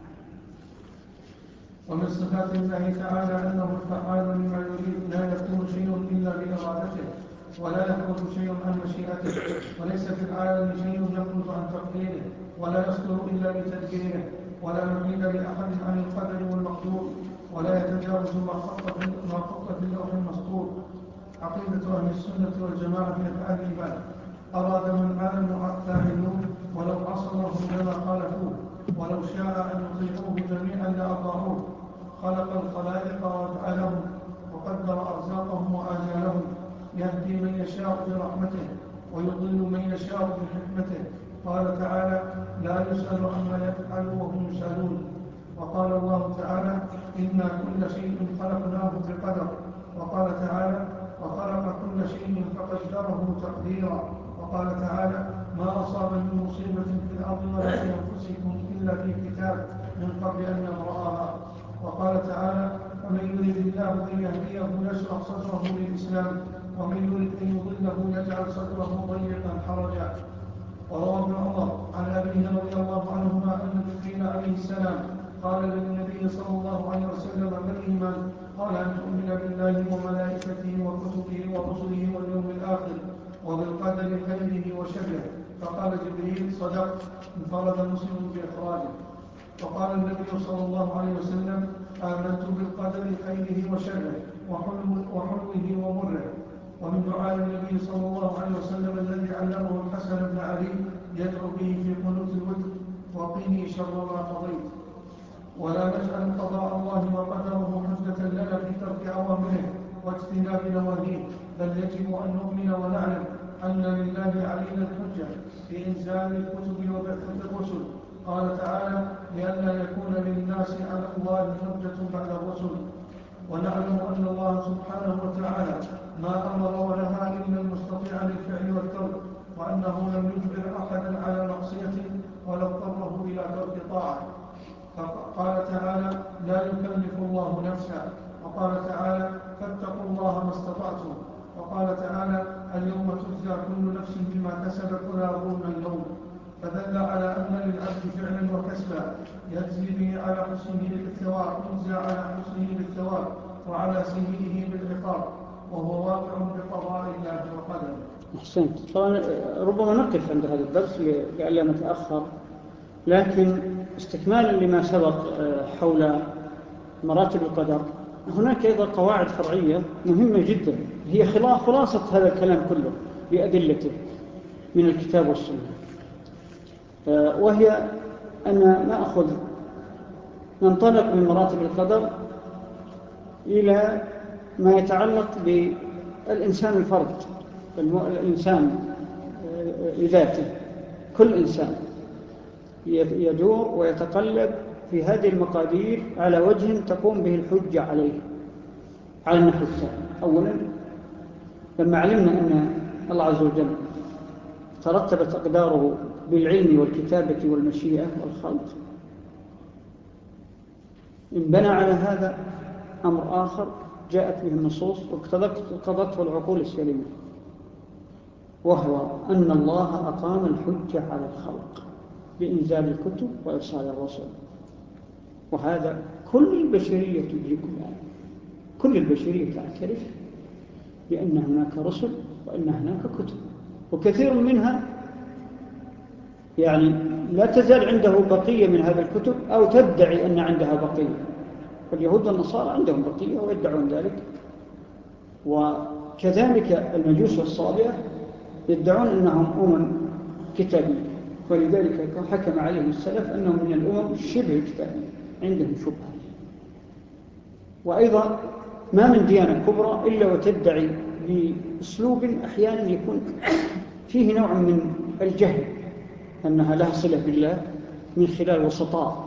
ومن صفات الله تعالى أنه الفعال لما يريد لا يكون شيء إلا بإرادته ولا يخرج شيء عن مشيئته، وليس في العالم شيء يخرج عن تقديره ولا يصدر إلا بتدبيره، ولا نقيل لأحد عن القدر والمقدور، ولا يتجاوز ما خط في اللوح المسطور. عقيدة أهل السنة والجماعة في أفعال العباد. أراد من عالم فاعلون ولو عصمهم لما خالفوه، ولو شاء أن يطيعوه جميعا لأطاعوه. خلق الخلائق وأفعالهم وقدر أرزاقهم وآجالهم، يهدي من يشاء برحمته ويضل من يشاء بحكمته. قال تعالى لا يسأل عما يفعل وهم يسألون. وقال الله تعالى إنا كل شيء خلقناه بقدر. وقال تعالى وخلق كل شيء فقدره تقديرا. وقال تعالى ما أصاب من مصيبة في الأرض ولا في أنفسكم إلا في كتاب من قبل أن نبرأها. وقال تعالى ومن يريد الله أن يهديه يشرح صدره للإسلام ومن يريد أن يضله يجعل صدره ضيقا حرجا. وروى ابن عمر عن أبيه رضي الله عنهما أن جبريل عليه السلام قال للنبي صلى الله عليه وسلم ما الإيمان؟ قال أن تؤمن بالله وملائكته وكتبه ورسله واليوم الآخر وبالقدر خيره وشره. فقال جبريل صدقت. انفرد مسلم بإخراجه. وقال النبي صلى الله عليه وسلم آمنت بالقدر خيره وشره وحلوه ومره. ومن دعاء النبي صلى الله عليه وسلم الذي علمه الحسن بن علي يدعو به في قنوت الوتر وقني شر ما قضيت. ولا نجعل قضاء الله وقدره حجة لنا في ترك أوامره واجتناب نواهيه، بل يجب أن نؤمن ونعلم أن لله علينا الحجة في إنزال الكتب وبعثة الرسل. قال تعالى: لئلا يكون للناس على الله حجة بعد الرسل. ونعلم أن الله سبحانه وتعالى ما أمر ونهى إلا المستطيع للفعل والترك، وأنه لم يجبر أحدا على معصيته ولا اضطره إلى ترك طاعة. فقال تعالى: لا يكلف الله نفسا. وقال تعالى: فاتقوا الله ما استطعتم. وقال تعالى: اليوم تجزى كل نفس بما كسبت ولا ظلم اليوم. فدل على أن للعبد فعلا وكسبا يجزي به على حسنه بالثواب، يجزى على حسنه بالثواب وعلى سيئه بالعقاب، وهو واقع بقضاء الله وقدره.
أحسنت. طبعا ربما نقف عند هذا الدرس لئلا نتأخر، لكن استكمالا لما سبق حول مراتب القدر، هناك أيضا قواعد فرعية مهمة جدا هي خلاصة هذا الكلام كله بأدلته من الكتاب والسنة، وهي أن ننطلق من مراتب القدر إلى ما يتعلق بالإنسان الفرد، الإنسان لذاته. كل إنسان يدور ويتقلب في هذه المقادير على وجه تقوم به الحجة عليه على النحو التالي. أولا، لما علمنا أن الله عز وجل ترتبت أقداره بالعلم والكتابة والمشيئة والخلق، انبنى على هذا أمر آخر جاءت به النصوص واقتضته العقول السليمة، وهو أن الله أقام الحجة على الخلق بإنزال الكتب وإرسال الرسل. وهذا كل البشرية تدرك الآن، كل البشرية تعترف بأن هناك رسل وأن هناك كتب، وكثير منها يعني لا تزال عنده بقية من هذه الكتب أو تدعي أن عندها بقية. فاليهود والنصارى عندهم بقية ويدعون ذلك، وكذلك المجوس والصابئة يدعون أنهم كتابية، ولذلك حكم عليهم السلف أنهم من الأمم شبه كتابية، عندهم شبهة. وأيضا ما من ديانة كبرى إلا وتدعي بأسلوب أحيانا يكون فيه نوع من الجهل أنها لها صلة بالله من خلال وسطاء،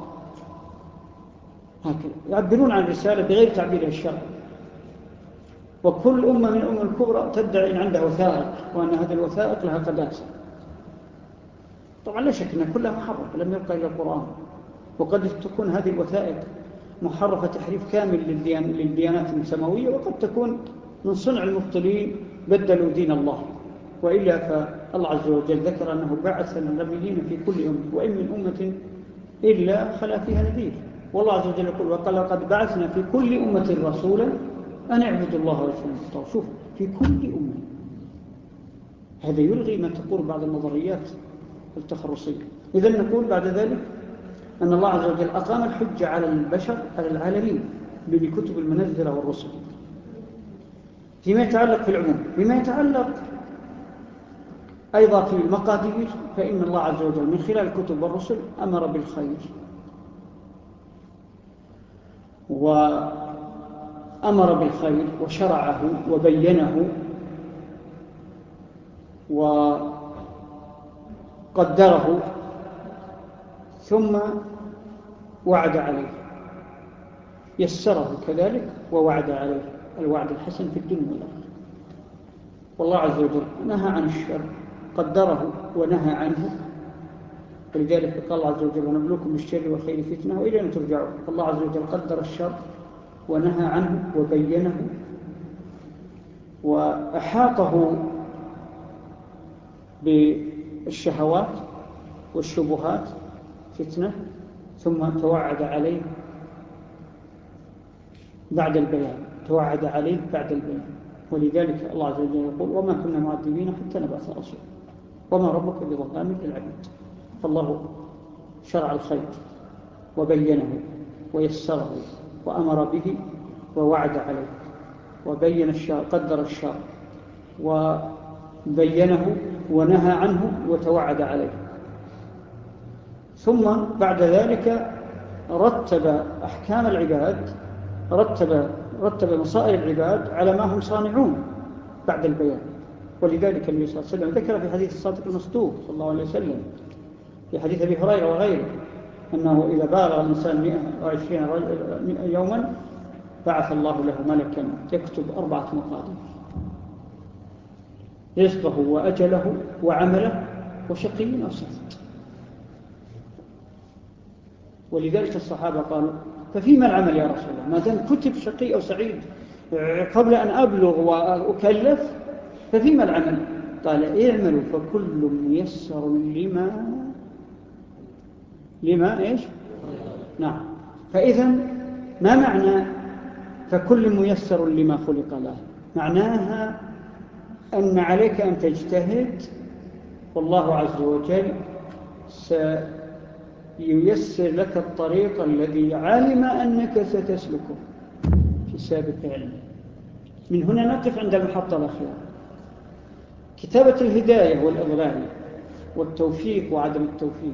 هكذا يعبرون عن الرسالة بغير تعبيرها الشرعي. وكل أمة من الأمم الكبرى تدعي أن عندها وثائق وأن هذه الوثائق لها قداسة. طبعا لا شك أنها كلها محرفة، لم يبقى إلا القرآن. وقد تكون هذه الوثائق محرفة تحريف كامل للديانات السماوية، وقد تكون من صنع المبطلين بدلوا دين الله. وإلا فالله عز وجل ذكر أنه بعث النبيين في كل أمة، وإن من أمة إلا خلا فيها نذير. والله عز وجل يقول: وقال قد بعثنا في كل أمة رسولا أن اعبدوا الله واجتنبوا الطاغوت. شوف، في كل أمة. هذا يلغي ما تقول بعض النظريات التخرصية. إذن نقول بعد ذلك أن الله عز وجل أقام الحجة على البشر، على العالمين، بالكتب المنزلة والرسل فيما يتعلق في العموم. بما يتعلق أيضا في المقادير، فإن الله عز وجل من خلال الكتب والرسل أمر بالخير، وأمر بالخير وشرعه وبينه وقدره، ثم وعد عليه، يسره كذلك ووعد عليه الوعد الحسن في الدنيا والآخرة. والله عز وجل نهى عن الشر، قدره ونهى عنه. ولذلك قال الله عز وجل: ونبلوكم بالشر والخير فتنة وإلينا ترجعون. الله عز وجل قدر الشر ونهى عنه وبينه وأحاطه بالشهوات والشبهات فتنة، ثم توعد عليه بعد البيان، توعد عليه بعد البيان. ولذلك الله عز وجل يقول: وما كنا معذبين حتى نبعث رسولا وما ربك بظلام للعبيد. فالله شرع الخير وبينه ويسره وأمر به ووعد عليه، وبين الشر، قدر الشر وبينه ونهى عنه وتوعد عليه. ثم بعد ذلك رتب أحكام العباد، رتب مصائر العباد على ما هم صانعون بعد البيان. ولذلك النبي صلى الله عليه وسلم ذكر في حديث الصادق المصدوق صلى الله عليه وسلم في حديث أبي هريرة وغيره أنه إذا بالغ الإنسان 120 يوما بعث الله له ملكا يكتب 4 مقادير: رزقه وأجله وعمله وشقي أو سعيد. ولذلك الصحابة قالوا: ففيما العمل يا رسول الله؟ ما دام كتب شقي أو سعيد قبل أن أبلغ وأكلف ففيما العمل؟ قال: اعملوا فكل ميسر لما إيش؟ نعم. فإذا ما معنى فكل ميسر لما خلق له؟ معناها أن عليك أن تجتهد، والله عز وجل سييسر لك الطريق الذي علم أنك ستسلكه في سابق علمه. من هنا نقف عند المحطة الأخيرة: كتابة الهداية والإضلال والتوفيق وعدم التوفيق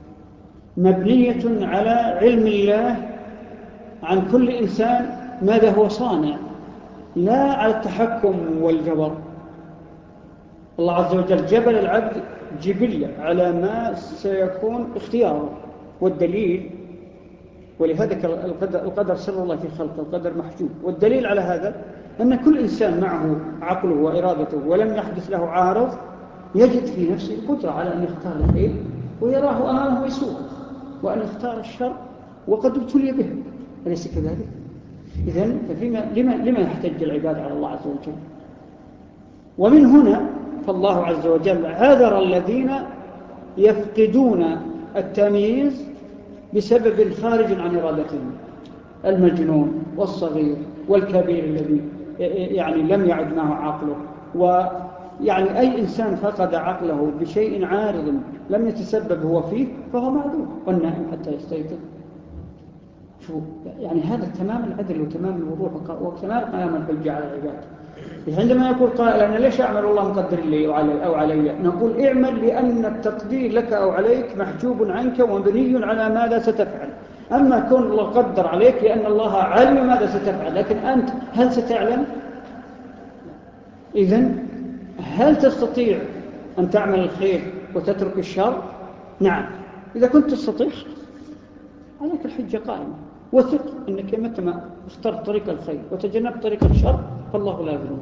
مبنية على علم الله عن كل إنسان ماذا هو صانع، لا على التحكم والجبر. الله عز وجل جبل العبد جبلة على ما سيكون اختياره، والدليل، ولهذا القدر سر الله في خلقه، القدر محجوب، والدليل على هذا أن كل إنسان معه عقله وإرادته ولم يحدث له عارض يجد في نفسه القدرة على أن يختار الخير ويراه أمامه يسوء، وأن يختار الشر وقد ابتلي به، أليس كذلك؟ إذن لما يحتج العباد على الله عز وجل؟ ومن هنا فالله عز وجل عذر الذين يفقدون التمييز بسبب خارج عن إرادتهم: المجنون والصغير والكبير الذي يعني لم يعد معه عقله، ويعني أي إنسان فقد عقله بشيء عارض لم يتسبب هو فيه فهو معذور، والنائم حتى يستيقظ. شو يعني هذا تمام العدل وتمام الوضوح وتمام قيام الحجة على العباد. عندما يقول قائل: أنا ليش أعمل الله مقدر لي أو علي؟ نقول: اعمل لأن التقدير لك أو عليك محجوب عنك ومبني على ماذا ستفعل. أما كون الله قدر عليك لأن الله علم ماذا ستفعل، لكن أنت هل ستعلم؟ إذن هل تستطيع أن تعمل الخير وتترك الشر؟ نعم. إذا كنت تستطيع عليك الحجة قائمة، وثق أنك متى ما اخترت طريق الخير وتجنبت طريق الشر فالله لا يظلمك.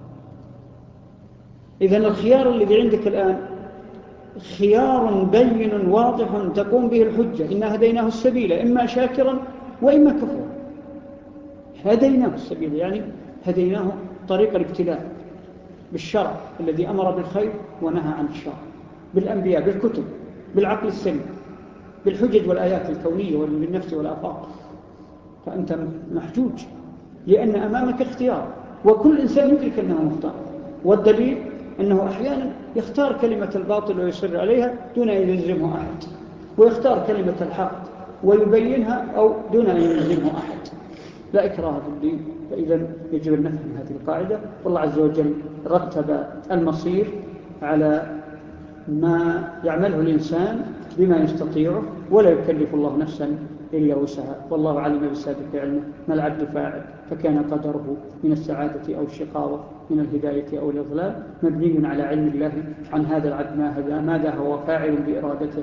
إذن الخيار الذي عندك الآن خيار بين واضح تقوم به الحجة: إنا هديناه السبيل إما شاكرا وإما كفورا. هديناه السبيل يعني هديناه طريق الابتلاء بالشرع الذي أمر بالخير ونهى عن الشر، بالأنبياء، بالكتب، بالعقل السليم، بالحجج والآيات الكونية والنفس والآفاق. فأنت محجوج لأن أمامك اختيار، وكل إنسان يدرك أنه مختار. والدليل أنه أحيانا يختار كلمة الباطل ويصر عليها دون أن يلزمه أحد، ويختار كلمة الحق ويبينها أو دون أن يلزمه أحد. لا إكراه في الدين. فإذا يجب أن نفهم هذه القاعدة. والله عز وجل رتب المصير على ما يعمله الإنسان بما يستطيعه، ولا يكلف الله نفسا إلا وسعها، والله علم بسابق علمه ما العبد فاعل، فكان قدره من السعادة أو الشقاوة، من الهداية أو الإضلال، مبني على علم الله عن هذا العبد ماذا هو فاعل بإرادته.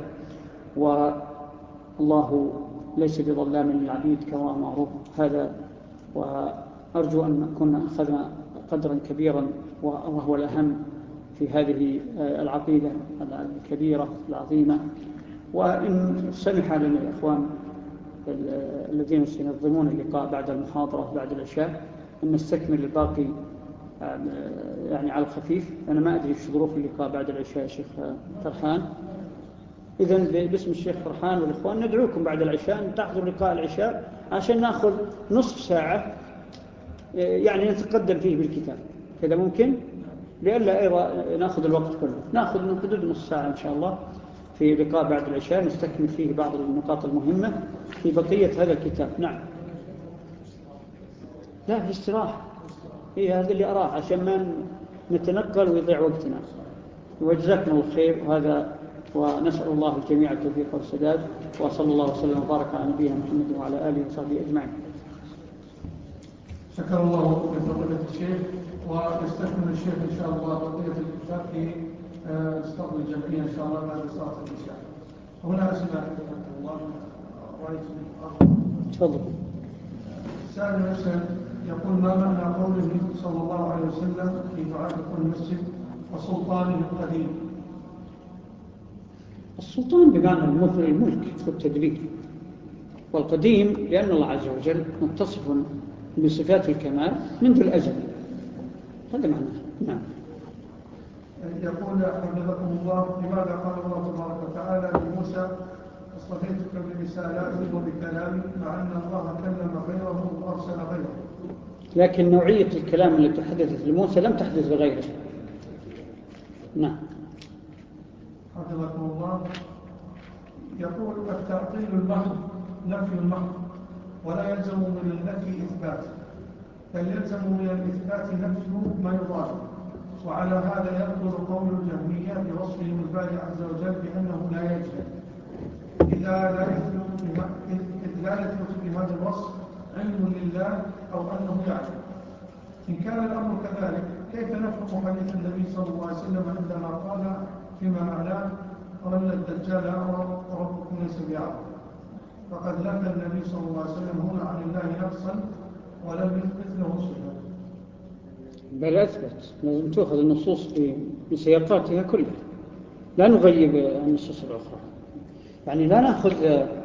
والله ليس بظلام للعبيد كما معروف هذا. وأرجو أن نكون أخذنا قدرا كبيرا وهو الأهم في هذه العقيدة الكبيرة العظيمة. وإن سمح لنا الأخوان الذين سينظمون اللقاء بعد المحاضرة بعد العشاء أن نستكمل الباقي يعني على الخفيف. أنا ما أدري في ظروف اللقاء بعد العشاء شيخ فرحان. إذن باسم الشيخ فرحان والإخوان ندعوكم بعد العشاء أن تحضروا لقاء العشاء عشان نأخذ نصف ساعة يعني نتقدم فيه بالكتاب كذا ممكن، لألا أيضا نأخذ الوقت كله. نأخذ من حدود نصف ساعة إن شاء الله في لقاء بعد العشاء نستكمل فيه بعض النقاط المهمة في بقية هذا الكتاب. نعم. لا في استراحة، هي هذا اللي أراه عشان ما نتنقل ويضيع وقتنا. وجزاكم الله خير. وهذا ونسأل الله الجميع التوفيق والسداد، وصلى الله وسلم وبارك على نبينا محمد وعلى آله وصحبه أجمعين.
شكر الله لفضيلة الشيخ. ويستكمل الشيخ إن شاء الله بقية الكتاب في استقبل الجمعية إن شاء الله بعد صلاة العشاء. هنا أسئلة الله رأيت
تفضل.
سائل يسأل يقول ما معنى قوله صلى الله عليه وسلم في دعاء دخول المسجد وسلطانه القديم؟
السلطان بمعنى الملك والتدبير، والقديم لأن الله عز وجل متصف بصفات الكمال منذ الأزل. هذا معناه. نعم.
يقول حفظكم الله لماذا قال الله تبارك وتعالى لموسى اصطفيتك برسالاتي وبكلامي مع أن الله كلم غيره وأرسل غيره؟
لكن نوعية الكلام التي حدثت لموسى لم تحدث لغيره. نعم.
حفظكم الله. يقول التعطيل المحض نفي المحض ولا يلزم من النفي إثبات، بل يلزم من الإثبات نفي ما يضاد، وعلى هذا يبطل قول الجهمية بوصفهم الباري عز وجل بأنه لا يجهل، إذ لا يثبت بهذا الوصف علم لله أو أنه يعلم. إن كان الأمر كذلك كيف نفهم حديث النبي صلى الله عليه وسلم عندما قال فيما معناه أن الدجال ربكم ليس بأعلم؟ فقد نفى النبي صلى الله عليه وسلم هنا عن الله نفسا ولم يثبت له صفة.
بل أثبت. لازم تأخذ النصوص بسياقاتها كلها، لا نغيب النصوص الأخرى. يعني لا نأخذ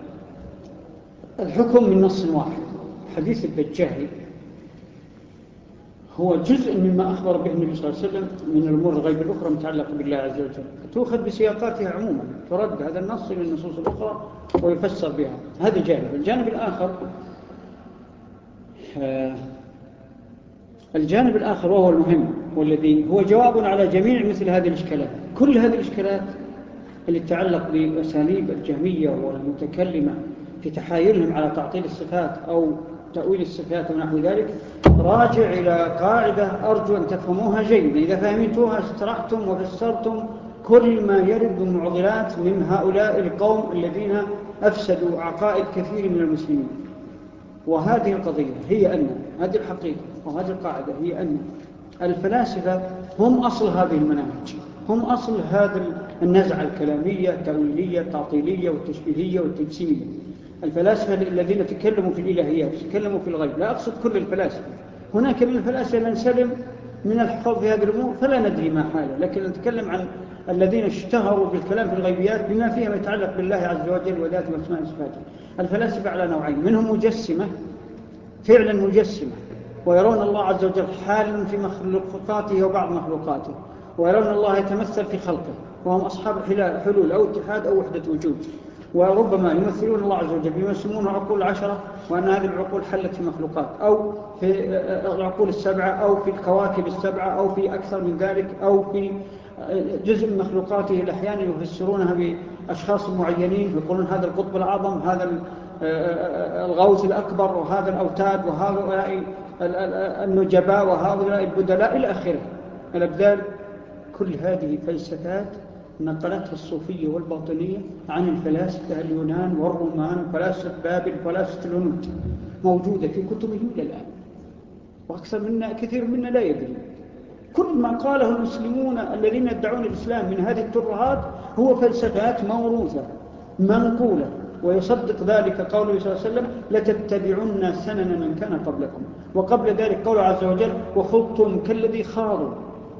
الحكم من نص واحد. حديث الدجال هو جزء مما أخبر به النبي صلى الله عليه وسلم من الأمور الغيب الأخرى متعلقة بالله عز وجل، تأخذ بسياقاتها عموما، ترد هذا النص إلى النصوص الأخرى ويفسر بها. هذا جانب. الجانب الآخر وهو المهم والذي هو جواب على جميع مثل هذه الإشكالات. كل هذه الإشكالات اللي تتعلق بأساليب الجهمية والمتكلمة في تحايلهم على تعطيل الصفات أو تأويل الصفات ونحو ذلك راجع إلى قاعدة أرجو أن تفهموها جيدا. إذا فهمتوها استرحتم وفسرتم كل ما يرد من معضلات من هؤلاء القوم الذين أفسدوا عقائد كثير من المسلمين. وهذه القضية هي أن هذه الحقيقة وهذه القاعدة هي أن الفلاسفة هم أصل هذه المناهج، هم أصل هذا النزعة الكلامية التأويلية التعطيلية والتشبيهية والتجسيمية. الفلاسفة الذين تكلموا في الإلهيات تكلموا في الغيب، لا أقصد كل الفلاسفة، هناك من الفلاسفة نسلم من الحفاظ في هذه الأمور فلا ندري ما حاله، لكن نتكلم عن الذين اشتهروا بالكلام في الغيبيات بما فيها ما يتعلق بالله عز وجل وذاته واسماء وصفاته. الفلاسفة على نوعين، منهم مجسمة فعلا مجسمة ويرون الله عز وجل حالا في مخلوقاته وبعض مخلوقاته، ويرون الله يتمثل في خلقه، وهم أصحاب حلول أو اتحاد أو وحدة وجود، وربما يمثلون الله عز وجل بما يسمونه عقول 10 وأن هذه العقول حلت في مخلوقات أو في العقول 7 أو في الكواكب 7 أو في أكثر من ذلك أو في جزء من مخلوقاته. الأحيان يفسرونها بأشخاص معينين، يقولون هذا القطب الأعظم، هذا الغوث الأكبر، وهذا الأوتاد، وهؤلاء النجباء، وهؤلاء البدلاء إلى آخره الأبدال. كل هذه فلسفات نقلتها الصوفية والباطنية عن الفلاسفة اليونان والرومان وفلاسفة بابل وفلاسفة الهنود، موجودة في كتبهم إلى الآن، وأكثر منا كثير منا لا يدري. كل ما قاله المسلمون الذين يدعون الإسلام من هذه الترهات هو فلسفات موروثة منقولة، ويصدق ذلك قوله صلى الله عليه وسلم لتتبعن سنن من كان قبلكم، وقبل ذلك قوله عز وجل وخضتم كالذي خاضوا،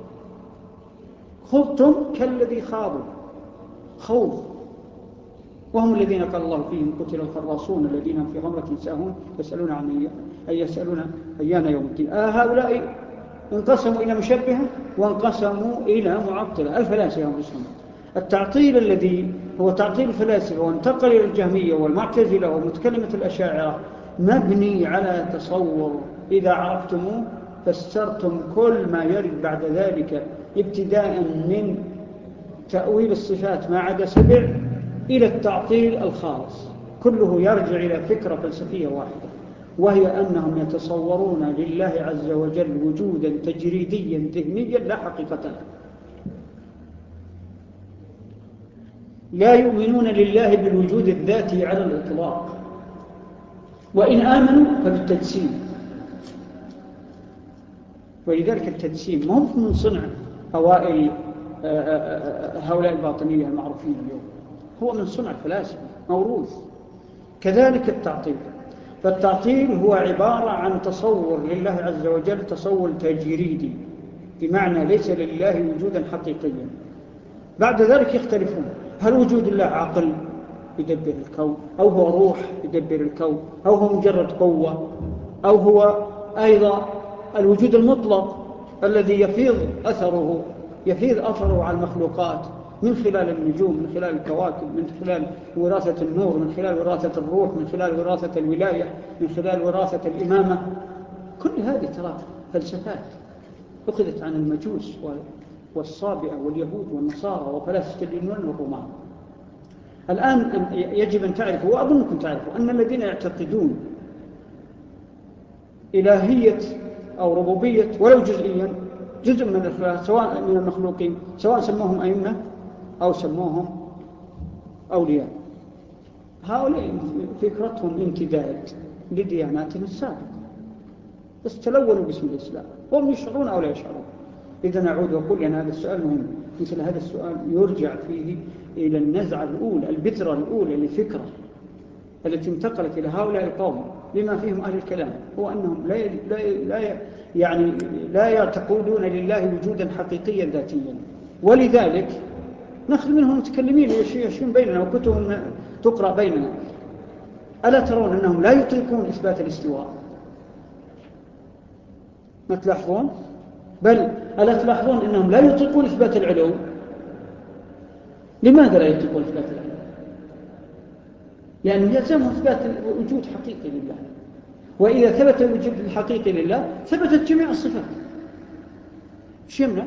خضتم كالذي خاضوا، خوض، وهم الذين قال الله فيهم قتل الخراصون الذين في غمرة ساهون يسألون عن يسألون أيان يوم الدين. هؤلاء انقسموا إلى مشبهة وانقسموا إلى معطلة، الفلاسفة انقسموا. التعطيل الذي هو تعطيل الفلاسفة وانتقل إلى الجهمية والمعتزلة ومتكلمة الأشاعرة مبني على تصور إذا عرفتموه فسرتم كل ما يرد بعد ذلك ابتداء من تأويل الصفات ما عدا 7 إلى التعطيل الخالص، كله يرجع إلى فكرة فلسفية واحدة، وهي أنهم يتصورون لله عز وجل وجودا تجريديا ذهنيا لا حقيقة له، لا يؤمنون لله بالوجود الذاتي على الإطلاق، وإن آمنوا فبالتجسيم. ولذلك التجسيم ما هو من صنع أوائل هؤلاء الباطنية المعروفين اليوم، هو من صنع الفلاسفة موروث. كذلك التعطيل، فالتعطيل هو عبارة عن تصور لله عز وجل تصور تجريدي، بمعنى ليس لله وجودا حقيقيا. بعد ذلك يختلفون، هل وجود الله عقل يدبر الكون، أو هو روح يدبر الكون، أو هو مجرد قوة، أو هو أيضا الوجود المطلق الذي يفيض أثره على المخلوقات من خلال النجوم، من خلال الكواكب، من خلال وراثة النور، من خلال وراثة الروح، من خلال وراثة الولاية، من خلال وراثة الإمامة. كل هذه ترى فلسفات أخذت عن المجوس والصابئة واليهود والنصارى وفلاسفة اليونان والرومان. الآن يجب أن تعرفوا، وأظنكم تعرفوا، أن الذين يعتقدون إلهية أو ربوبية ولو جزئيا، جزء من الخلاق سواء من المخلوقين، سواء سموهم أئمة أو سموهم أولياء، هؤلاء فكرتهم امتداد لدياناتهم السابقة، بس تلونوا باسم الإسلام، هم يشعرون أو لا يشعرون. إذا نعود وأقول أن هذا السؤال مهم، مثل هذا السؤال يرجع فيه إلى النزعة الأولى، البذرة الأولى للفكرة التي انتقلت إلى هؤلاء القوم بما فيهم أهل الكلام، هو أنهم لا يعتقدون لله وجودا حقيقيا ذاتيا. ولذلك نأخذ منهم متكلمين يشون بيننا وكتبهم تقرأ بيننا. ألا ترون أنهم لا يطيقون إثبات الاستواء؟ ما تلاحظون؟ بل ألا تلاحظون أنهم لا يطيقون إثبات العلو؟ لماذا لا يطيقون إثبات العلو؟ لأنه يلزمهم إثبات وجود حقيقي لله، وإذا ثبت الوجود الحقيقي لله ثبتت جميع الصفات. ايش يمنع؟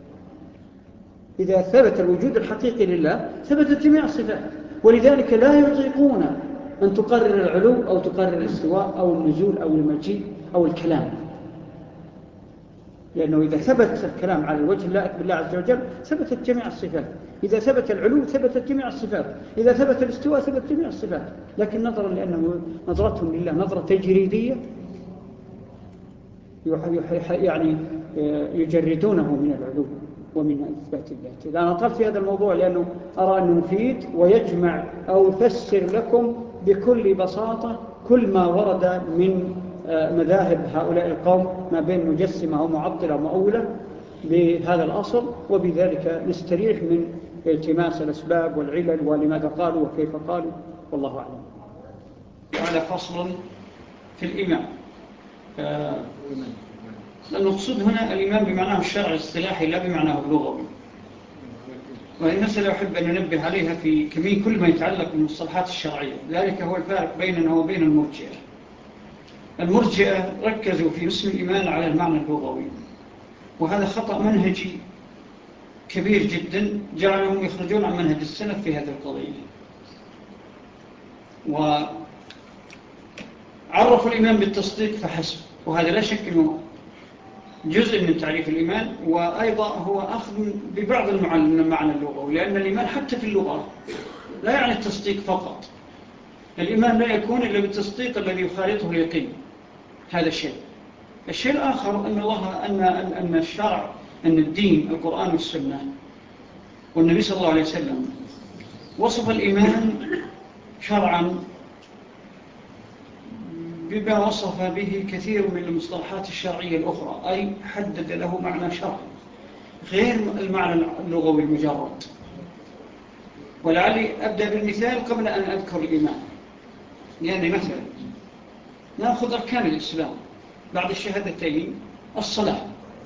إذا ثبت الوجود الحقيقي لله ثبتت جميع الصفات، ولذلك لا يطيقون أن تقرر العلو أو تقرر الاستواء أو النزول أو المجيء أو الكلام، لأنه إذا ثبت الكلام على الوجه اللائق بالله عز وجل ثبتت جميع الصفات، إذا ثبت العلو ثبتت جميع الصفات، إذا ثبت الاستواء ثبتت جميع الصفات. لكن نظرا لأنه نظرتهم لله نظرة تجريدية، يعني يجردونه من العلو ومن إثبات الذات. أنا أطلت في هذا الموضوع لأنه أرى أنه مفيد ويجمع أو يفسر لكم بكل بساطة كل ما ورد من مذاهب هؤلاء القوم ما بين مجسمة ومعطلة ومؤولة بهذا الأصل، وبذلك نستريح من التماس الأسباب والعلل ولماذا قالوا وكيف قالوا، والله أعلم.
وهذا فصل في الإمام. المقصود هنا الإمام بمعناه الشرعي الاصطلاحي لا بمعناه اللغوي، وهذه مسألة أحب أن ننبه عليها في كمية كل ما يتعلق بالمصطلحات الشرعية. ذلك هو الفارق بيننا وبين المرجئة. المرجئة ركزوا في اسم الإيمان على المعنى اللغوي، وهذا خطأ منهجي كبير جدا جعلهم يخرجون عن منهج السلف في هذه القضية. وعرفوا الإيمان بالتصديق فحسب، وهذا لا شك أنه جزء من تعريف الإيمان، وأيضا هو أخذ ببعض المعنى اللغوي، لأن الإيمان حتى في اللغة لا يعني التصديق فقط. الإيمان لا يكون إلا بالتصديق الذي يخالطه اليقين. هذا الشيء. الشيء الآخر أن أن الشرع، أن الدين القرآن والسنة والنبي صلى الله عليه وسلم وصف الإيمان شرعا بما وصف به كثير من المصطلحات الشرعية الأخرى، أي حدد له معنى شرعي غير المعنى اللغوي المجرد. ولعلي أبدأ بالمثال قبل أن أذكر الإيمان. يعني مثلا نأخذ أركان الإسلام بعد الشهادتين. الصلاة،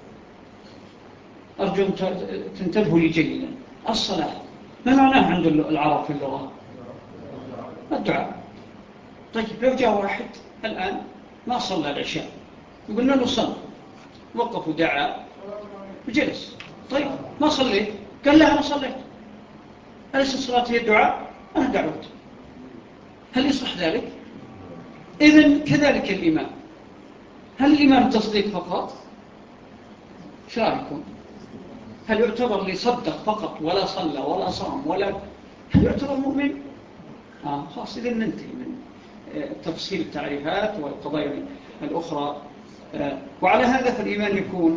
أرجو أن تنتبهوا لي جيدا. الصلاة ما معناه عند العرب في اللغة؟ الدعاء. طيب لو جاء واحد الآن ما صلى العشاء وقلنا له صلى، وقف ودعا وجلس، طيب ما صليت؟ قال لا أنا صليت. أليس الصلاة هي الدعاء؟ أنا دعوت. هل يصح ذلك؟ إذن كذلك الإيمان. هل الإيمان تصديق فقط؟ شاركم. هل يعتبر لي صدق فقط ولا صلى ولا صام ولا هل يعتبر مؤمن؟ خلاص إذن ننتهي من تفصيل التعريفات والقضايا الأخرى وعلى هذا فالإيمان يكون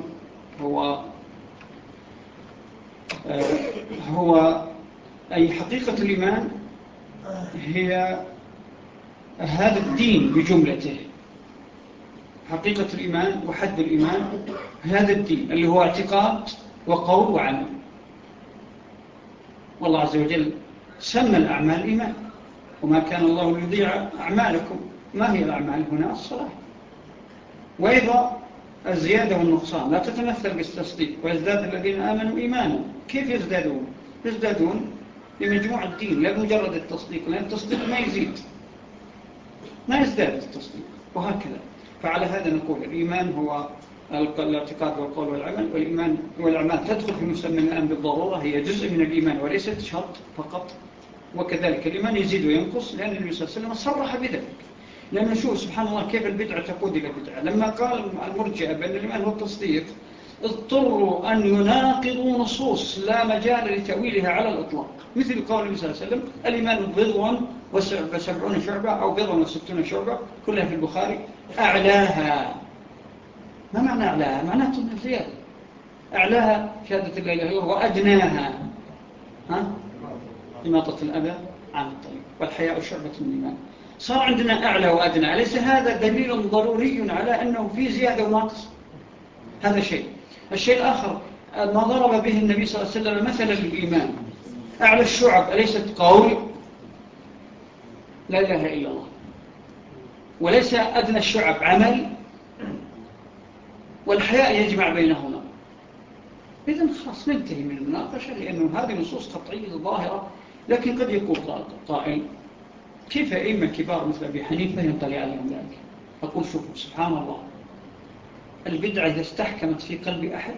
هو أي حقيقة الإيمان هي هذا الدين بجملته. حقيقة الإيمان وحد الإيمان هذا الدين اللي هو اعتقاد وقول وعمل. والله عز وجل سمى الأعمال إيمان، وما كان الله ليضيع أعمالكم. ما هي الأعمال هنا؟ الصلاة. وأيضا الزيادة والنقصان لا تتمثل بالتصديق، ويزداد الذين آمنوا إيمانا. كيف يزدادون؟ يزدادون بمجموع الدين لا بمجرد التصديق، لأن التصديق ما يزيد، ما يزداد التصديق، وهكذا. فعلى هذا نقول الإيمان هو الاعتقاد والقول والعمل، والإيمان والأعمال تدخل في مسمى الآن بالضرورة، هي جزء من الإيمان وليست شرط فقط. وكذلك الإيمان يزيد وينقص، لأن النبي صلى الله عليه وسلم صرح بذلك. لأنه شوف سبحان الله كيف البدعة تقود إلى بدعة. لما قال المرجئة بأن الإيمان هو التصديق، اضطروا أن يناقضوا نصوص لا مجال لتأويلها على الإطلاق، مثل قول النبي صلى الله عليه وسلم الإيمان بضع وسبعون شعبة أو بضع وستون شعبة، كلها في البخاري. أعلاها، ما معنى أعلاها؟ معناته من الزيادة. أعلاها شهادة لا إله إلا الله، وأدناها إماطة الأذى عن الطريق، والحياء شعبة من الإيمان. صار عندنا أعلى وأدنى، أليس هذا دليل ضروري على أنه في زيادة ونقص؟ هذا شيء. الشيء الآخر ما ضرب به النبي صلى الله عليه وسلم مثلا للإيمان، أعلى الشعب أليست قول لا إله إلا الله، وليس أدنى الشعب عمل، والحياء يجمع بينهما. إذن خلاص ننتهي من المناقشة، لأنه هذه نصوص قطعية ظاهرة. لكن قد يقول قائل كيف أئمة كبار مثل أبي حنيفة ينطلي عليهم ذلك؟ أقول شوفوا سبحان الله، البدعة إذا استحكمت في قلب أحد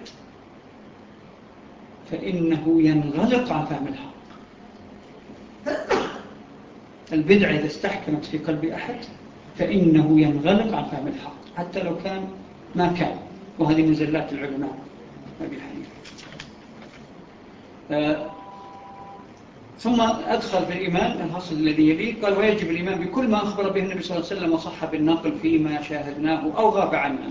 فإنه ينغلق عن فهم الحق. البدعة إذا استحكمت في قلب أحد فإنه ينغلق عن فهم الحق، حتى لو كان ما كان. وهذه من زلات العلماء أبي حنيفة. ثم أدخل في الإيمان الفصل الذي يليه، قال ويجب الإيمان بكل ما أخبر به النبي صلى الله عليه وسلم وصح بالنقل فيما شاهدناه أو غاب عنا.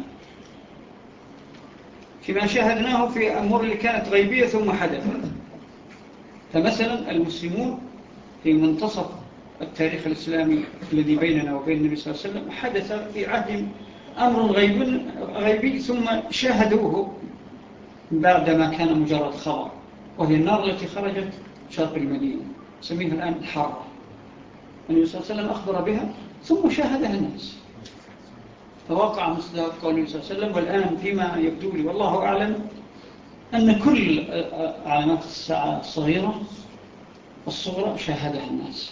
فيما شاهدناه في أمور اللي كانت غيبية ثم حدثت. فمثلا المسلمون في منتصف التاريخ الإسلامي الذي بيننا وبين النبي صلى الله عليه وسلم حدث في عهد أمر غيبي ثم شاهدوه بعدما كان مجرد خبر، وهي النار التي خرجت شرق المدينة نسميها الآن الحارة. النبي صلى الله عليه وسلم أخبر بها ثم شاهدها الناس، فوقع مثل قول النبي صلى الله عليه وسلم. والآن فيما يبدو لي والله أعلم أن كل علامات الساعة الصغيرة والصغرى شاهدها الناس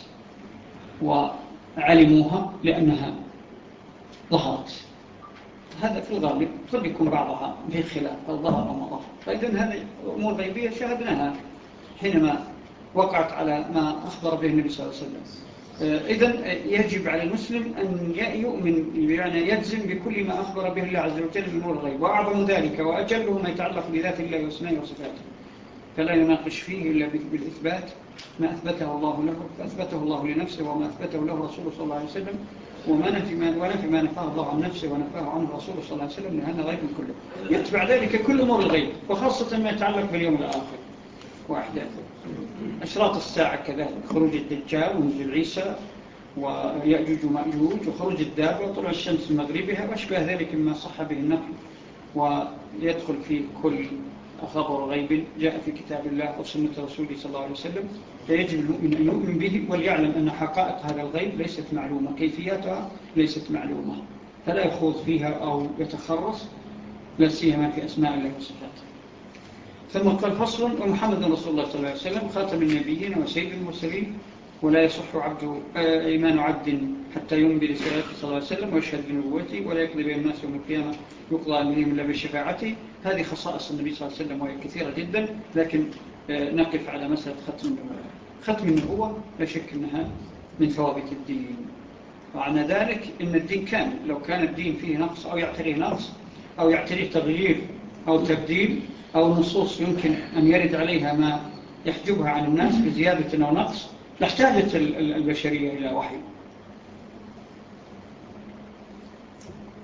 وعلموها لأنها ظهرت. هذا في الغالب قد يكون بعضها في خلاف أو ظهر أو ما ظهر. فإذن هذه أمور غيبية شاهدناها حينما وقعت على ما أخبر به النبي صلى الله عليه وسلم. إذن يجب على المسلم أن يؤمن، يعني يجزم بكل ما أخبر به الله عز وجل من أمور الغيب، وأعظم ذلك وأجله ما يتعلق بذات الله واسمائه وصفاته، فلا يناقش فيه إلا بالإثبات ما أثبته الله له، فأثبته الله لنفسه وما أثبته له رسوله صلى الله عليه وسلم، ونفي ما نفاه الله عن نفسه ونفاه عنه رسوله صلى الله عليه وسلم، لأن غيب كله. يتبع ذلك كل أمور الغيب، وخاصة ما يتعلق باليوم الآخر وأحداثه. أشراط الساعة كذلك، خروج الدجال ونزول عيسى ويأجوج ومأجوج وخروج الدابة وطلوع الشمس من مغربها وأشبه ذلك مما صح به النقل، ويدخل في كل خبر غيب جاء في كتاب الله وسنة رسوله صلى الله عليه وسلم. فيجب المؤمن أن يؤمن به وليعلم أن حقائق هذا الغيب ليست معلومة، كيفياتها ليست معلومة، فلا يخوض فيها أو يتخرص، لا سيما في أسماء الله وصفاته. ثم قال فصل ومحمد رسول الله صلى الله عليه وسلم خاتم النبيين وسيد المرسلين، ولا يصح إيمان عبد حتى يؤمن برسالته صلى الله عليه وسلم ويشهد بنبوته، ولا يقضي بين الناس يوم القيامة يقضى إليهم إلا بشفاعته. هذه خصائص النبي صلى الله عليه وسلم وهي كثيرة جدا، لكن نقف على مسألة ختم النبوة. ختم النبوة لا شك أنها من ثوابت الدين، وعن ذلك إن الدين كامل. لو كان الدين فيه نقص أو يعتريه نقص أو يعتريه تغيير أو تبديل أو نصوص يمكن أن يرد عليها ما يحجبها عن الناس بزيادة أو نقص، لاحتاجت البشرية إلى وحي.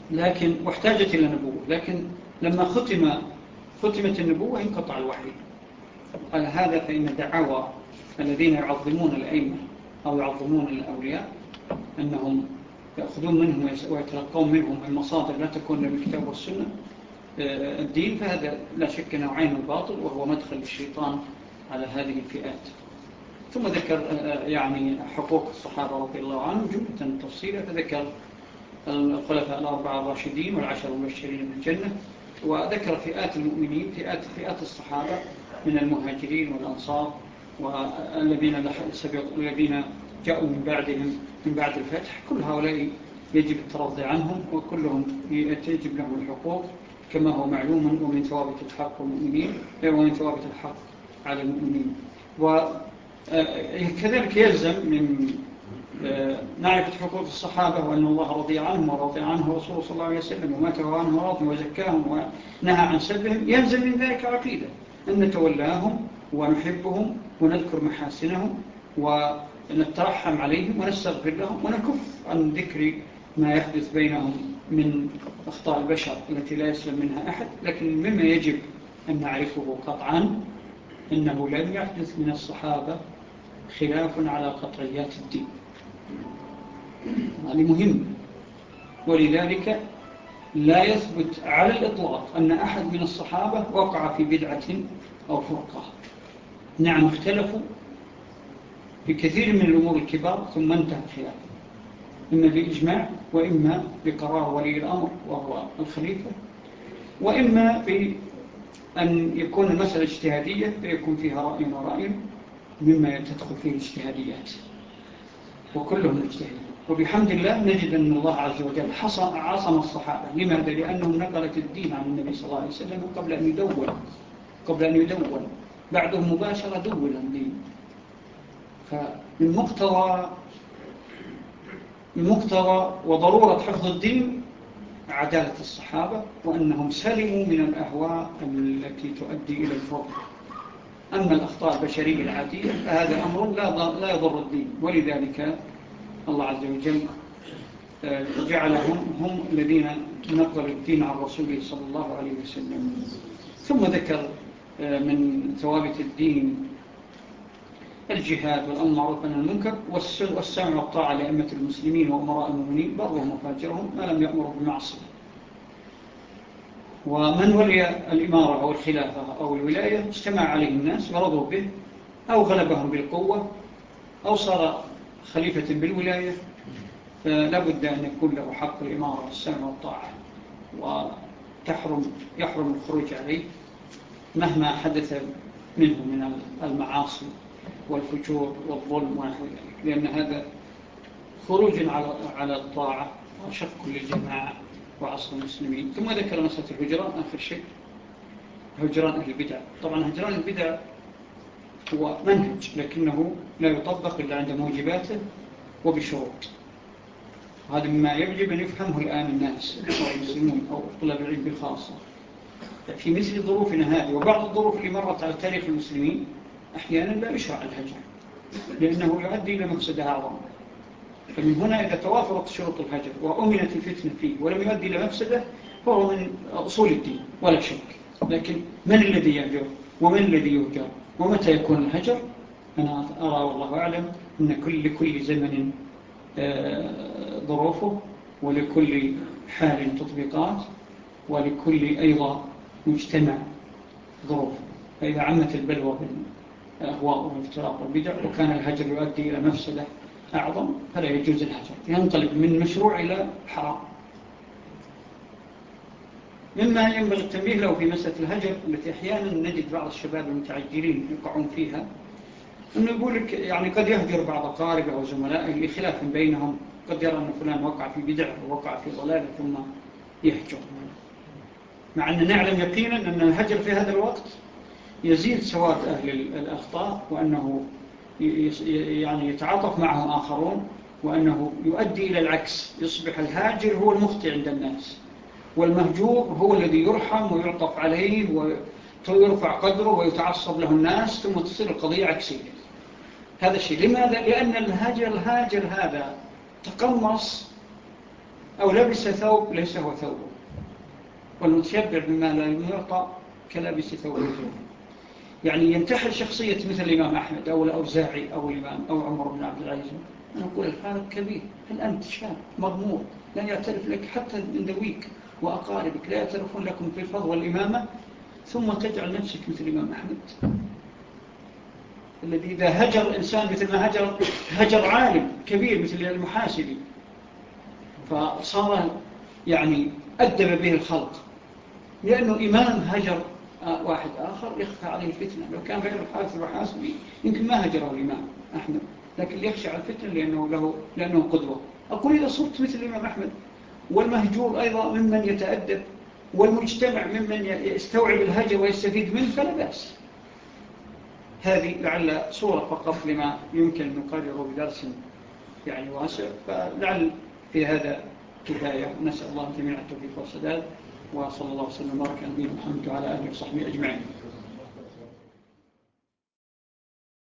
لكن واحتاجت إلى نبوة، لكن لما ختمت النبوة انقطع الوحي. على هذا فإن دعاوى الذين يعظمون الأئمة أو يعظمون الأولياء أنهم يأخذون منهم ويتلقون منهم المصادر لا تكون من الكتاب والسنة الدين، فهذا لا شك نوعين من الباطل، وهو مدخل الشيطان على هذه الفئات. ثم ذكر يعني حقوق الصحابة رضي الله عنهم جملة تفصيلة، فذكر الخلفاء الأربعة الراشدين والعشر المبشرين بالجنة، وذكر فئات المؤمنين، فئات الصحابة من المهاجرين والأنصار والذين جاءوا من بعدهم من بعد الفتح. كل هؤلاء يجب الترضي عنهم، وكلهم يجب لهم الحقوق كما هو معلوم، ومن ثوابت الحق والمؤمنين ومن ثوابت الحق على المؤمنين. وكذلك يلزم من معرفة حقوق الصحابة وأن الله رضي عنهم ورضي عنه رسوله صلى الله عليه وسلم ومات عنه راضي وزكاهم ونهى عن سبهم. يلزم من ذلك عقيدة أن نتولاهم ونحبهم ونذكر محاسنهم ونترحم عليهم ونستغفر لهم ونكف عن ذكر ما يحدث بينهم من أخطاء البشر التي لا يسلم منها أحد. لكن مما يجب أن نعرفه قطعا أنه لم يحدث من الصحابة خلاف على قطعيات الدين، هذا مهم. ولذلك لا يثبت على الإطلاق أن أحد من الصحابة وقع في بدعة أو فرقة. نعم اختلفوا بكثير من الأمور الكبار ثم انتهى الخلاف، إما بإجماع وإما بقرار ولي الأمر وهو الخليفة، وإما بأن يكون المسألة اجتهادية فيكون فيها رأي ورأي مما تدخل فيه الاجتهاديات، وكلهم اجتهادين. وبحمد الله نجد أن الله عز وجل عصم الصحابة. لماذا؟ لأنهم نقلت الدين عن النبي صلى الله عليه وسلم قبل أن يدون بعدهم مباشرة دول الدين. فمن مقتضى وضرورة حفظ الدين عدالة الصحابة، وأنهم سلموا من الأهواء التي تؤدي إلى الفضل. أما الأخطاء البشرية العادية فهذا أمر لا يضر الدين، ولذلك الله عز وجل جعلهم هم الذين نقلوا الدين عن رسوله صلى الله عليه وسلم. ثم ذكر من ثوابت الدين الجهاد والأمر بالمعروف والنهي عن المنكر والسمع والطاعة لأئمة المسلمين وأمراء المؤمنين برهم وفاجرهم ما لم يأمروا بالمعصية. ومن ولي الإمارة أو الخلافة أو الولاية اجتمع عليه الناس ورضوا به، أو غلبهم بالقوة، أو صار خليفة بالولاية، فلا بد أن يكون له حق الإمارة والسمع والطاعة، يحرم الخروج عليه مهما حدث منه من المعاصي والفجور والظلم ونحو ذلك، لأن هذا خروج على الطاعة وشق للجماعة وعصر المسلمين. ثم ذكر مسألة الهجران آخر شيء، هجران أهل البدع. طبعا هجران البدع هو منهج لكنه لا يطبق إلا عند موجباته وبشروط. هذا مما يجب أن يفهمه الآن الناس أو المسلمون أو طلاب العلم بالخاصة في مثل ظروفنا هذه. وبعض الظروف اللي مرت على تاريخ المسلمين أحيانا لا يشرع الهجر لأنه يؤدي إلى مفسدة أعظم. فمن هنا إذا توافرت شروط الهجر وأمنت الفتنة فيه ولم يؤدي إلى مفسدة فهو من أصول الدين ولا شك. لكن من الذي يهجر ومن الذي يهجر ومتى يكون الهجر؟ أنا أرى والله أعلم أن لكل زمن ظروفه ولكل حال تطبيقات ولكل أيضا مجتمع ظروفه. فإذا عمت البلوى بالأهواء والافتراق والبدع وكان الهجر يؤدي إلى مفسدة أعظم فلا يجوز الهجر، ينقلب من مشروع إلى حرام. مما ينبغي التنبيه له في مسألة الهجر التي أحيانا نجد بعض الشباب المتعجلين يقعون فيها، أنه يقول لك يعني قد يهجر بعض أقاربه أو زملائه لخلاف بينهم، قد يرى أن فلان وقع في بدعة ووقع في ضلالة ثم يهجر، مع أن نعلم يقينا أن الهجر في هذا الوقت يزيد سواد أهل الأخطاء، وأنه يعني يتعاطف معهم آخرون، وأنه يؤدي إلى العكس، يصبح الهاجر هو المخطئ عند الناس والمهجور هو الذي يرحم ويعطف عليه ويرفع قدره ويتعصب له الناس، ثم تصير القضية عكسية. هذا الشيء لماذا؟ لأن الهاجر هذا تقمص أو لبس ثوب ليس هو ثوبه، والمتشبع بما لا يعطى كلابس ثوب الجوف. يعني ينتحل شخصية مثل الإمام أحمد أو الأوزاعي أو الإمام أو عمر بن عبد العزيز. أنا أقول الفارق كبير. هل أنت شاب مغمور لا يعترف لك حتى من ذويك وأقاربك لا يعترفون لكم في الفضل والإمامة، ثم تجعل نفسك مثل الإمام أحمد الذي إذا هجر إنسان مثل ما هجر عالم كبير مثل المحاسبي فصار يعني أدب به الخلق، لأنه إمام هجر واحد آخر يخفى عليه الفتنة. لو كان غير الحارث المحاسبي يمكن ما هجره الإمام أحمد، لكن يخشى على الفتنة لأنه قدوة. أقول إذا صرت مثل الإمام أحمد والمهجور أيضا ممن يتأدب والمجتمع ممن يستوعب الهجر ويستفيد منه فلا بأس. هذه لعل صورة فقط لما يمكن نقرره بدرس يعني واسع، فلعل في هذا كفاية. نسأل الله جميع التوفيق والسداد، وصلى الله وسلم وبارك على نبينا محمد وعلى آله وصحبه أجمعين.